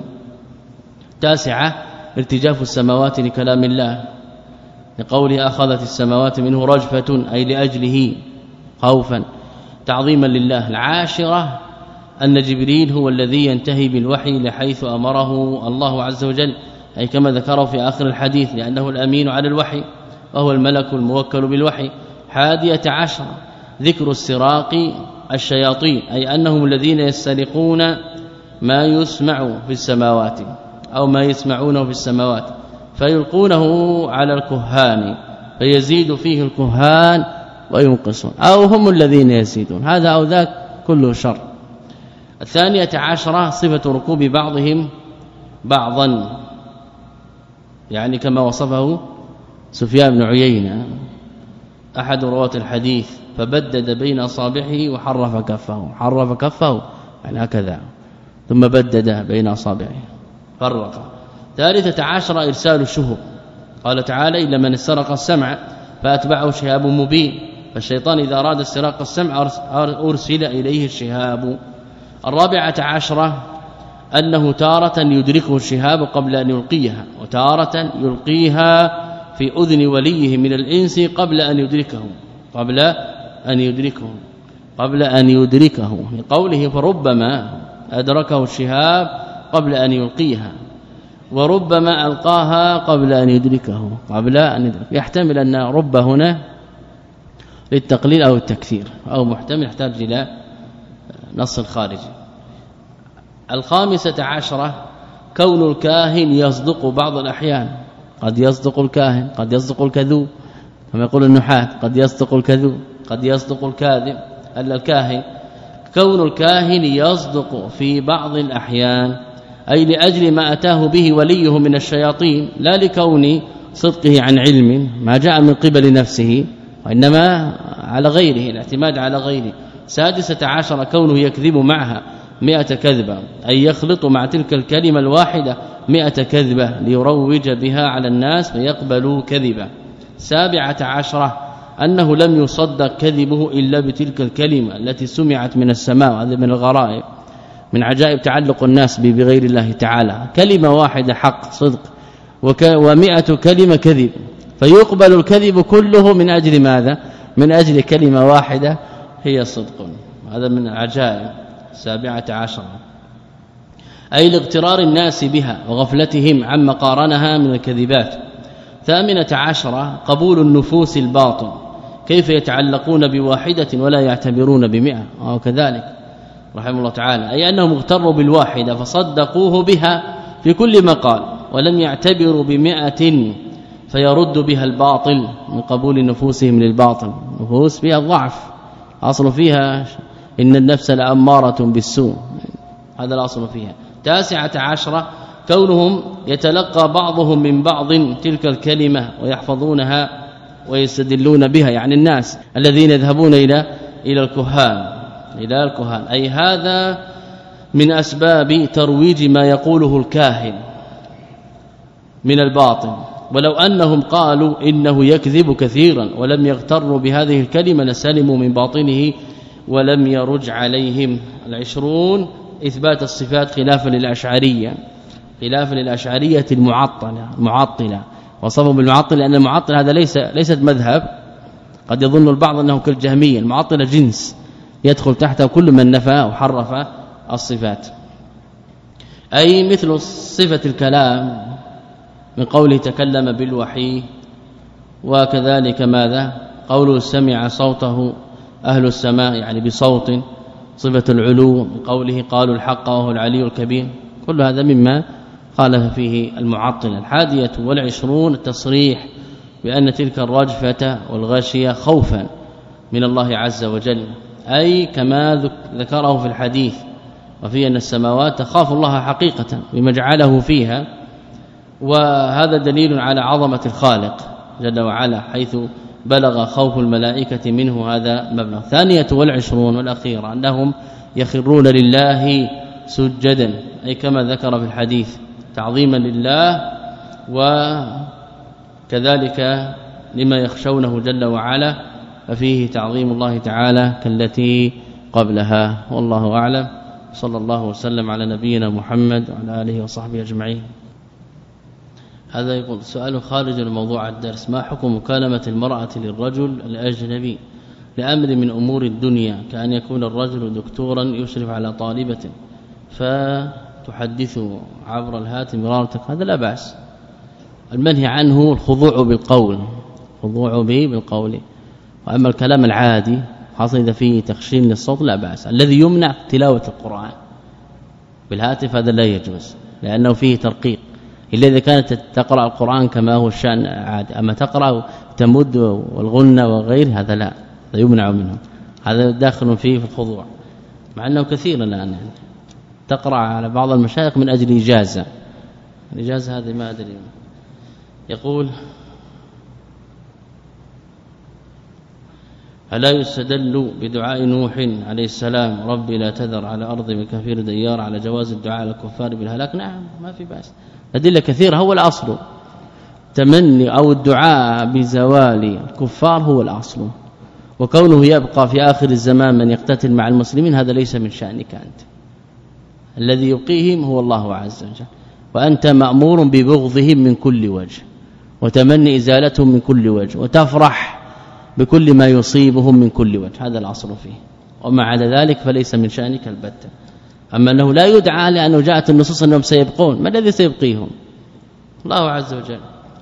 تاسعة ارتجاف السماوات لكلام الله لقوله أخذت السماوات منه رجفة أي لأجله خوفا تعظيما لله. العاشرة أن جبريل هو الذي ينتهي بالوحي لحيث أمره الله عز وجل أي كما ذكره في آخر الحديث لأنه الأمين على الوحي وهو الملك الموكل بالوحي. حادية عشر ذكر السراق الشياطين أي أنهم الذين يسترقون ما يسمع في السماوات أو ما يسمعونه في السماوات فيلقونه على الكهان فيزيد فيه الكهان وينقصون أو هم الذين يزيدون هذا أو ذاك كله شر. الثانية عشرة صفة ركوب بعضهم بعضا يعني كما وصفه سفيان بن عيينة أحد رواة الحديث فبدد بين أصابعه وحرف كفه حرف كفه يعني هكذا ثم بدد بين أصابعه فرق. ثالثة عشرة إرسال الشهب قال تعالى إلا من استرق السمع فأتبعه شهاب مبين فالشيطان إذا أراد استراق السمع أرسل إليه الشهاب. الرابعة عشرة أنه تارة يدركه الشهاب قبل أن يلقيها وتارة يلقيها في أذن وليه من الإنس قبل أن يدركه قبل أن يدركه قبل أن يدركه لقوله فربما أدركه الشهاب قبل أن يلقيها وربما ألقاها قبل أن يدركه قبل أن يدرك. يحتمل أن رب هنا للتقليل أو التكثير أو محتمل يحتاج إلى نص خارجي. الخامسة عشرة كون الكاهن يصدق بعض الأحيان قد يصدق الكاهن قد يصدق الكذوب كما يقول النحاة قد يصدق الكذوب قد يصدق الكاذب ألا الكاهن كون الكاهن يصدق في بعض الأحيان أي لأجل ما أتاه به وليه من الشياطين لا لكون صدقه عن علم ما جاء من قبل نفسه وإنما على غيره الاعتماد على غيره. سادسة عشر كونه يكذب معها مئة كذبة أي يخلط مع تلك الكلمة الواحدة مئة كذبة ليروج بها على الناس فيقبلوا كذبة. سابعة عشرة أنه لم يصدق كذبه إلا بتلك الكلمة التي سمعت من السماء هذا من الغرائب من عجائب تعلق الناس بغير الله تعالى كلمة واحدة حق صدق ومئة كلمة كذب فيقبل الكذب كله من أجل ماذا من أجل كلمة واحدة هي صدق. هذا من العجائب. سابعة عشرة أي لاغترار الناس بها وغفلتهم عما قارنها من الكذبات. ثامنة عشرة قبول النفوس الباطن كيف يتعلقون بواحدة ولا يعتبرون بمئة وكذلك رحمه الله تعالى أي أنهم اغتروا بالواحدة فصدقوه بها في كل ما قال ولم يعتبروا بمئة فيرد بها الباطل من قبول نفوسهم للباطل. نفوس فيها الضعف أصل فيها إن النفس لأمارة بالسوء هذا الأصل فيها. تاسعة عشرة كونهم يتلقى بعضهم من بعض تلك الكلمة ويحفظونها ويستدلون بها يعني الناس الذين يذهبون إلى إلى الكهان إلى الكهان أي هذا من أسباب ترويج ما يقوله الكاهن من الباطل ولو أنهم قالوا إنه يكذب كثيرا ولم يغتروا بهذه الكلمة لسلموا من باطنه ولم يرج عليهم. العشرون إثبات الصفات خلافا للأشعرية خلافا للأشعرية المعطلة المعطلة وصفهم بالمعطل لأن المعطل هذا ليس ليست مذهب قد يظن البعض أنه كالجهمية المعطلة جنس يدخل تحته كل من نفى وحرف الصفات أي مثل صفة الكلام من قوله تكلم بالوحي وكذلك ماذا قوله سمع صوته أهل السماء يعني بصوت صفة العلو من قوله قالوا الحق وهو العلي الكبير كل هذا مما خالف فيه المعطل. الحادية والعشرون التصريح بأن تلك الرجفة والغشية خوفا من الله عز وجل أي كما ذكره في الحديث وفي أن السماوات تخاف الله حقيقة بما جعله فيها وهذا دليل على عظمة الخالق جل وعلا حيث بلغ خوف الملائكة منه هذا مبلغ. ثانية والعشرون والأخيرة أنهم يخرون لله سجدا أي كما ذكر في الحديث تعظيما لله وكذلك لما يخشونه جل وعلا، ففيه تعظيم الله تعالى كالتي قبلها. والله أعلم. صلى الله وسلم على نبينا محمد وعلى آله وصحبه أجمعين. هذا يقول سؤال خارج الموضوع الدرس: ما حكم مكالمة المرأة للرجل الأجنبي لأمر من أمور الدنيا، كأن يكون الرجل دكتورا يشرف على طالبة فتحدثه عبر الهاتف مرارتك؟ هذا لا بأس. المنهي عنه الخضوع بالقول، الخضوع به بالقول. وأما الكلام العادي خاصة إذا فيه تخشين للصوت لا بأس. الذي يمنع تلاوة القرآن بالهاتف هذا لا يجوز، لأنه فيه ترقيق، إلا إذا كانت تقرأ القرآن كما هو الشأن عادي. أما تقرأ تمد والغنة وغير هذا لا، لا يمنع منه، هذا داخل فيه في الخضوع، مع أنه كثيرا الآن تقرأ على بعض المشايخ من أجل إجازة. الإجازة هذه ما أدري. يقول: ألا يستدل بدعاء نوح عليه السلام ربي لا تذر على أرض من كثير ديار على جواز الدعاء للكفار بالهلاك؟ نعم ما في بأس، أدلة كثيرة. هو الأصل تمني أو الدعاء بزوال الكفار هو الأصل، وكونه يبقى في آخر الزمان من يقتتل مع المسلمين هذا ليس من شأنك أنت، الذي يبقيهم هو الله عز وجل، وأنت مأمور ببغضهم من كل وجه وتمني إزالتهم من كل وجه وتفرح بكل ما يصيبهم من كل وجه، هذا الأصل فيه. وما عدا ذلك فليس من شأنك البتة. أما أنه لا يدعى لأنه جاءت النصوص أنهم سيبقون، ما الذي سيبقيهم؟ الله عز وجل.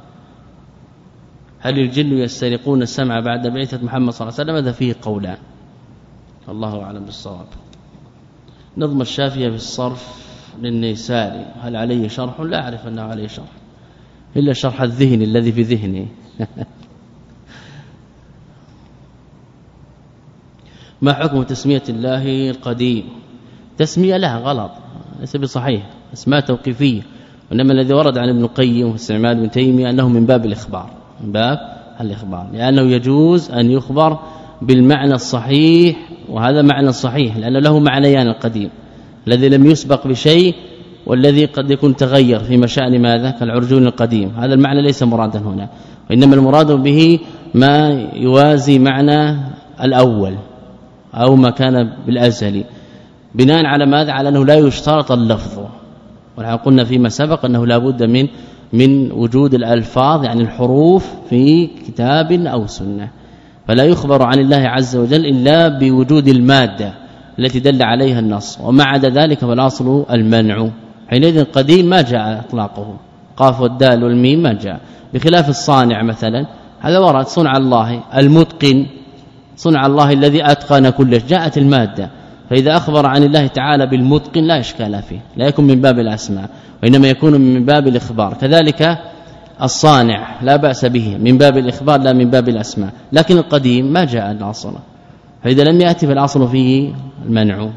هل الجن يسترقون السمع بعد بعثة محمد صلى الله عليه وسلم؟ هذا فيه قولان، الله أعلم بالصواب. نظم الشافية في الصرف للنيساري هل عليه شرح؟ لا أعرف أنه عليه شرح إلا شرح الذهن الذي في ذهني. ما حكم تسمية الله القديم؟ تسمية لها غلط، ليس بصحيح، اسماء توقيفية، وإنما الذي ورد عن ابن القيم واستعمال ابن تيمية أنه من باب الإخبار، من باب الإخبار، لأنه يجوز أن يخبر بالمعنى الصحيح، وهذا معنى صحيح لأنه له معنيان: القديم الذي لم يسبق بشيء، والذي قد يكون تغير في مشأن ماذا كالعرجون القديم. هذا المعنى ليس مرادا هنا، وإنما المراد به ما يوازي معنى الأول أو ما كان بالأزل، بناء على ماذا؟ على أنه لا يشترط اللفظ، ونحن قلنا فيما سبق أنه لا بد من من وجود الألفاظ يعني الحروف في كتاب أو سنة، فلا يخبر عن الله عز وجل إلا بوجود المادة التي دل عليها النص، وما عدا ذلك فالاصل المنع. حينئذ قديم ما جاء اطلاقه، قاف والدال والميم ما جاء، بخلاف الصانع مثلا هذا ورد صنع الله، المتقن صنع الله الذي أتقن كل شيء، جاءت المادة. فإذا أخبر عن الله تعالى بالمتقن لا إشكال فيه، لا يكون من باب الأسماء وإنما يكون من باب الإخبار. كذلك الصانع لا بأس به من باب الإخبار لا من باب الأسماء، لكن القديم ما جاء الأصل، فإذا لم يأتي فالأصل فيه المنع.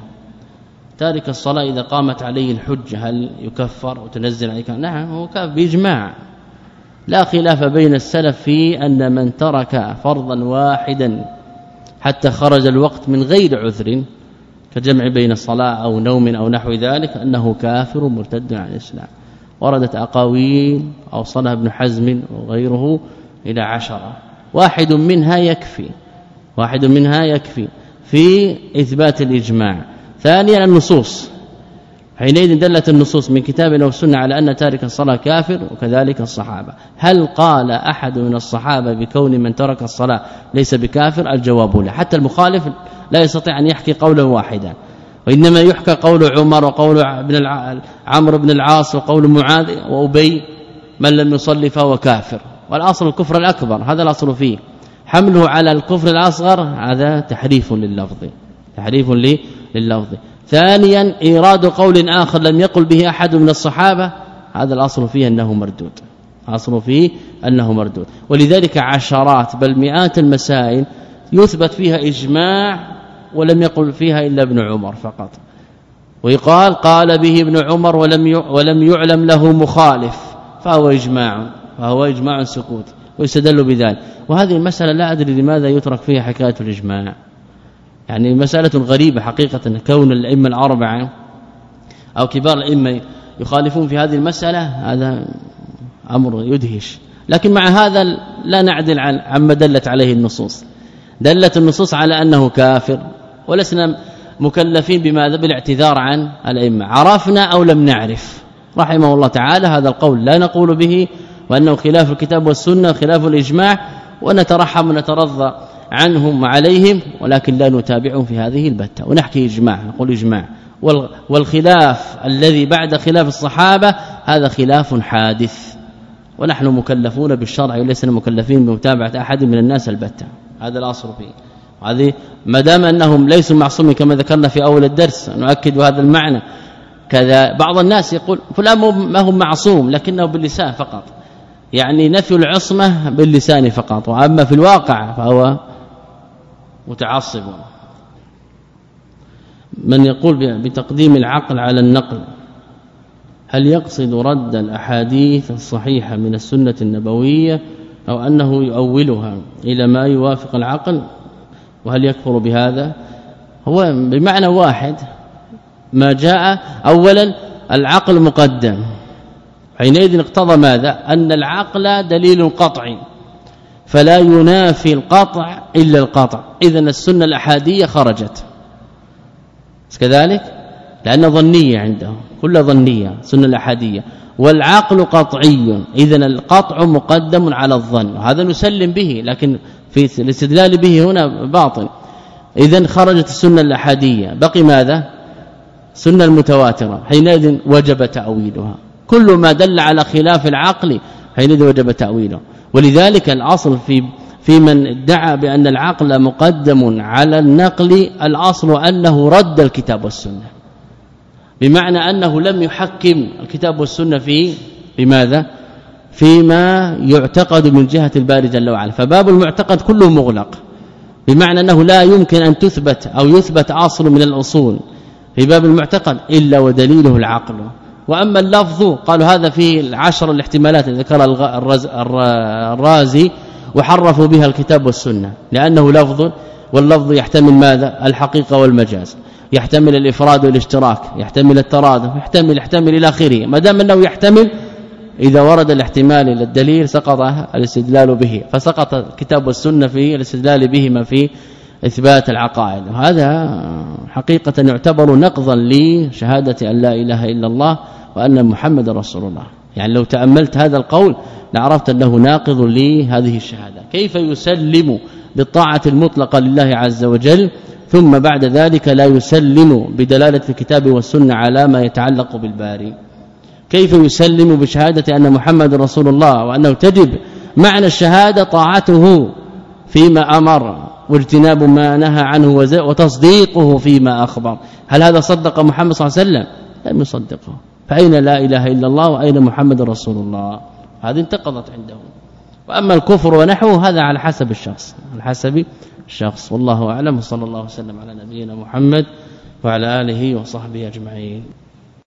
تارك الصلاة إذا قامت عليه الحجة هل يكفر وتنزل عليه؟ نعم هو كافر بإجماع، لا خلاف بين السلف في أن من ترك فرضا واحدا حتى خرج الوقت من غير عذر كجمع بين الصلاة أو نوم أو نحو ذلك أنه كافر مرتد عن الإسلام. وردت أقاويل أوصلها ابن حزم وغيره إلى عشرة، واحد منها يكفي، واحد منها يكفي في إثبات الإجماع. ثانيا النصوص، حينئذ دلت النصوص من كتاب أو سنة على أن تارك الصلاة كافر، وكذلك الصحابة. هل قال أحد من الصحابة بكون من ترك الصلاة ليس بكافر؟ الجواب لا، حتى المخالف لا يستطيع أن يحكي قولا واحدا، وإنما يحكى قول عمر وقول ابن عمرو بن العاص وقول معاذ وأبي من لم يصلي فهو كافر، والأصل الكفر الأكبر، هذا الأصل فيه. حمله على الكفر الأصغر هذا تحريف لللفظ، تحريف لللفظ. ثانيا إيراد قول آخر لم يقل به أحد من الصحابة، هذا الأصل فيه أنه مردود، أصل فيه أنه مردود. ولذلك عشرات بل مئات المسائل يثبت فيها إجماع ولم يقل فيها إلا ابن عمر فقط، ويقال قال به ابن عمر ولم ولم يعلم له مخالف، فهو إجماع، فهو إجماع سكوت، ويستدل بذلك. وهذه المسألة لا أدري لماذا يترك فيها حكاية الإجماع، يعني مسألة غريبة حقيقة، كون الأئمة الأربعة أو كبار الائمه يخالفون في هذه المسألة هذا أمر يدهش. لكن مع هذا لا نعدل عن عما دلت عليه النصوص. دلت النصوص على أنه كافر ولسنا مكلفين بماذا بالاعتذار عن الائمه، عرفنا أو لم نعرف. رحمه الله تعالى هذا القول لا نقول به وأنه خلاف الكتاب والسنة خلاف الإجماع، ونترحم ونترضى عنهم وعليهم، ولكن لا نتابعهم في هذه البتة ونحكي إجماع، نقول إجماع. والخلاف الذي بعد خلاف الصحابة هذا خلاف حادث، ونحن مكلفون بالشرع ولسنا مكلفين بمتابعة أحد من الناس البتة. هذا الأصل فيه. وهذه ما دام أنهم ليسوا معصومين كما ذكرنا في أول الدرس نؤكد هذا المعنى. كذا بعض الناس يقول فلان ما هو معصوم لكنه باللسان فقط، يعني نفي العصمة باللسان فقط، وأما في الواقع فهو متعصب. من يقول بتقديم العقل على النقل هل يقصد رد الأحاديث الصحيحة من السنة النبوية أو أنه يؤولها إلى ما يوافق العقل، وهل يكفر بهذا؟ هو بمعنى واحد ما جاء. أولا العقل مقدم، حينئذ اقتضى ماذا؟ أن العقل دليل قطعي فلا ينافي القطع إلا القطع، إذن السنة الأحادية خرجت كذلك لأن ظنية عندهم، كل ظنية سنة الأحادية، والعقل قطعي إذن القطع مقدم على الظن، وهذا نسلم به، لكن في الاستدلال به هنا باطل. إذن خرجت السنة الأحادية، بقي ماذا؟ سنة المتواترة، حينئذ وجب تأويلها. كل ما دل على خلاف العقل حينئذ وجب تأويله. ولذلك الأصل في في من ادعى بأن العقل مقدم على النقل الأصل أنه رد الكتاب والسنة، بمعنى أنه لم يحكم الكتاب والسنة في بماذا؟ فيما يعتقد من جهة الباري جل وعلا. فباب المعتقد كله مغلق، بمعنى أنه لا يمكن أن تثبت أو يثبت أصل من الأصول في باب المعتقد إلا ودليله العقل. وأما اللفظ قالوا هذا فيه العشر الاحتمالات التي ذكرها الرازي وحرفوا بها الكتاب والسنة، لأنه لفظ، واللفظ يحتمل ماذا؟ الحقيقة والمجاز، يحتمل الإفراد والاشتراك، يحتمل الترادف، يحتمل يحتمل إلى آخره. ما دام أنه يحتمل إذا ورد الاحتمال إلى الدليل سقط الاستدلال به، فسقط الكتاب والسنة في الاستدلال بهما في إثبات العقائد. وهذا حقيقة يعتبر نقضا لشهادة أن لا إله إلا الله وأن محمد رسول الله. يعني لو تأملت هذا القول لعرفت أنه ناقض لهذه الشهادة. كيف يسلم بالطاعة المطلقة لله عز وجل ثم بعد ذلك لا يسلم بدلالة الكتاب والسنة على ما يتعلق بالباري؟ كيف يسلم بشهادة أن محمد رسول الله وأنه تجب معنى الشهادة طاعته فيما أمر واجتناب ما نهى عنه وتصديقه فيما أخبر؟ هل هذا صدق محمد صلى الله عليه وسلم؟ لم يصدقه. فأين لا إله إلا الله وأين محمد رسول الله؟ هذه انتقضت عندهم. وأما الكفر ونحوه هذا على حسب الشخص، على حسب الشخص. والله أعلم. صلى الله وسلم على نبينا محمد وعلى آله وصحبه أجمعين.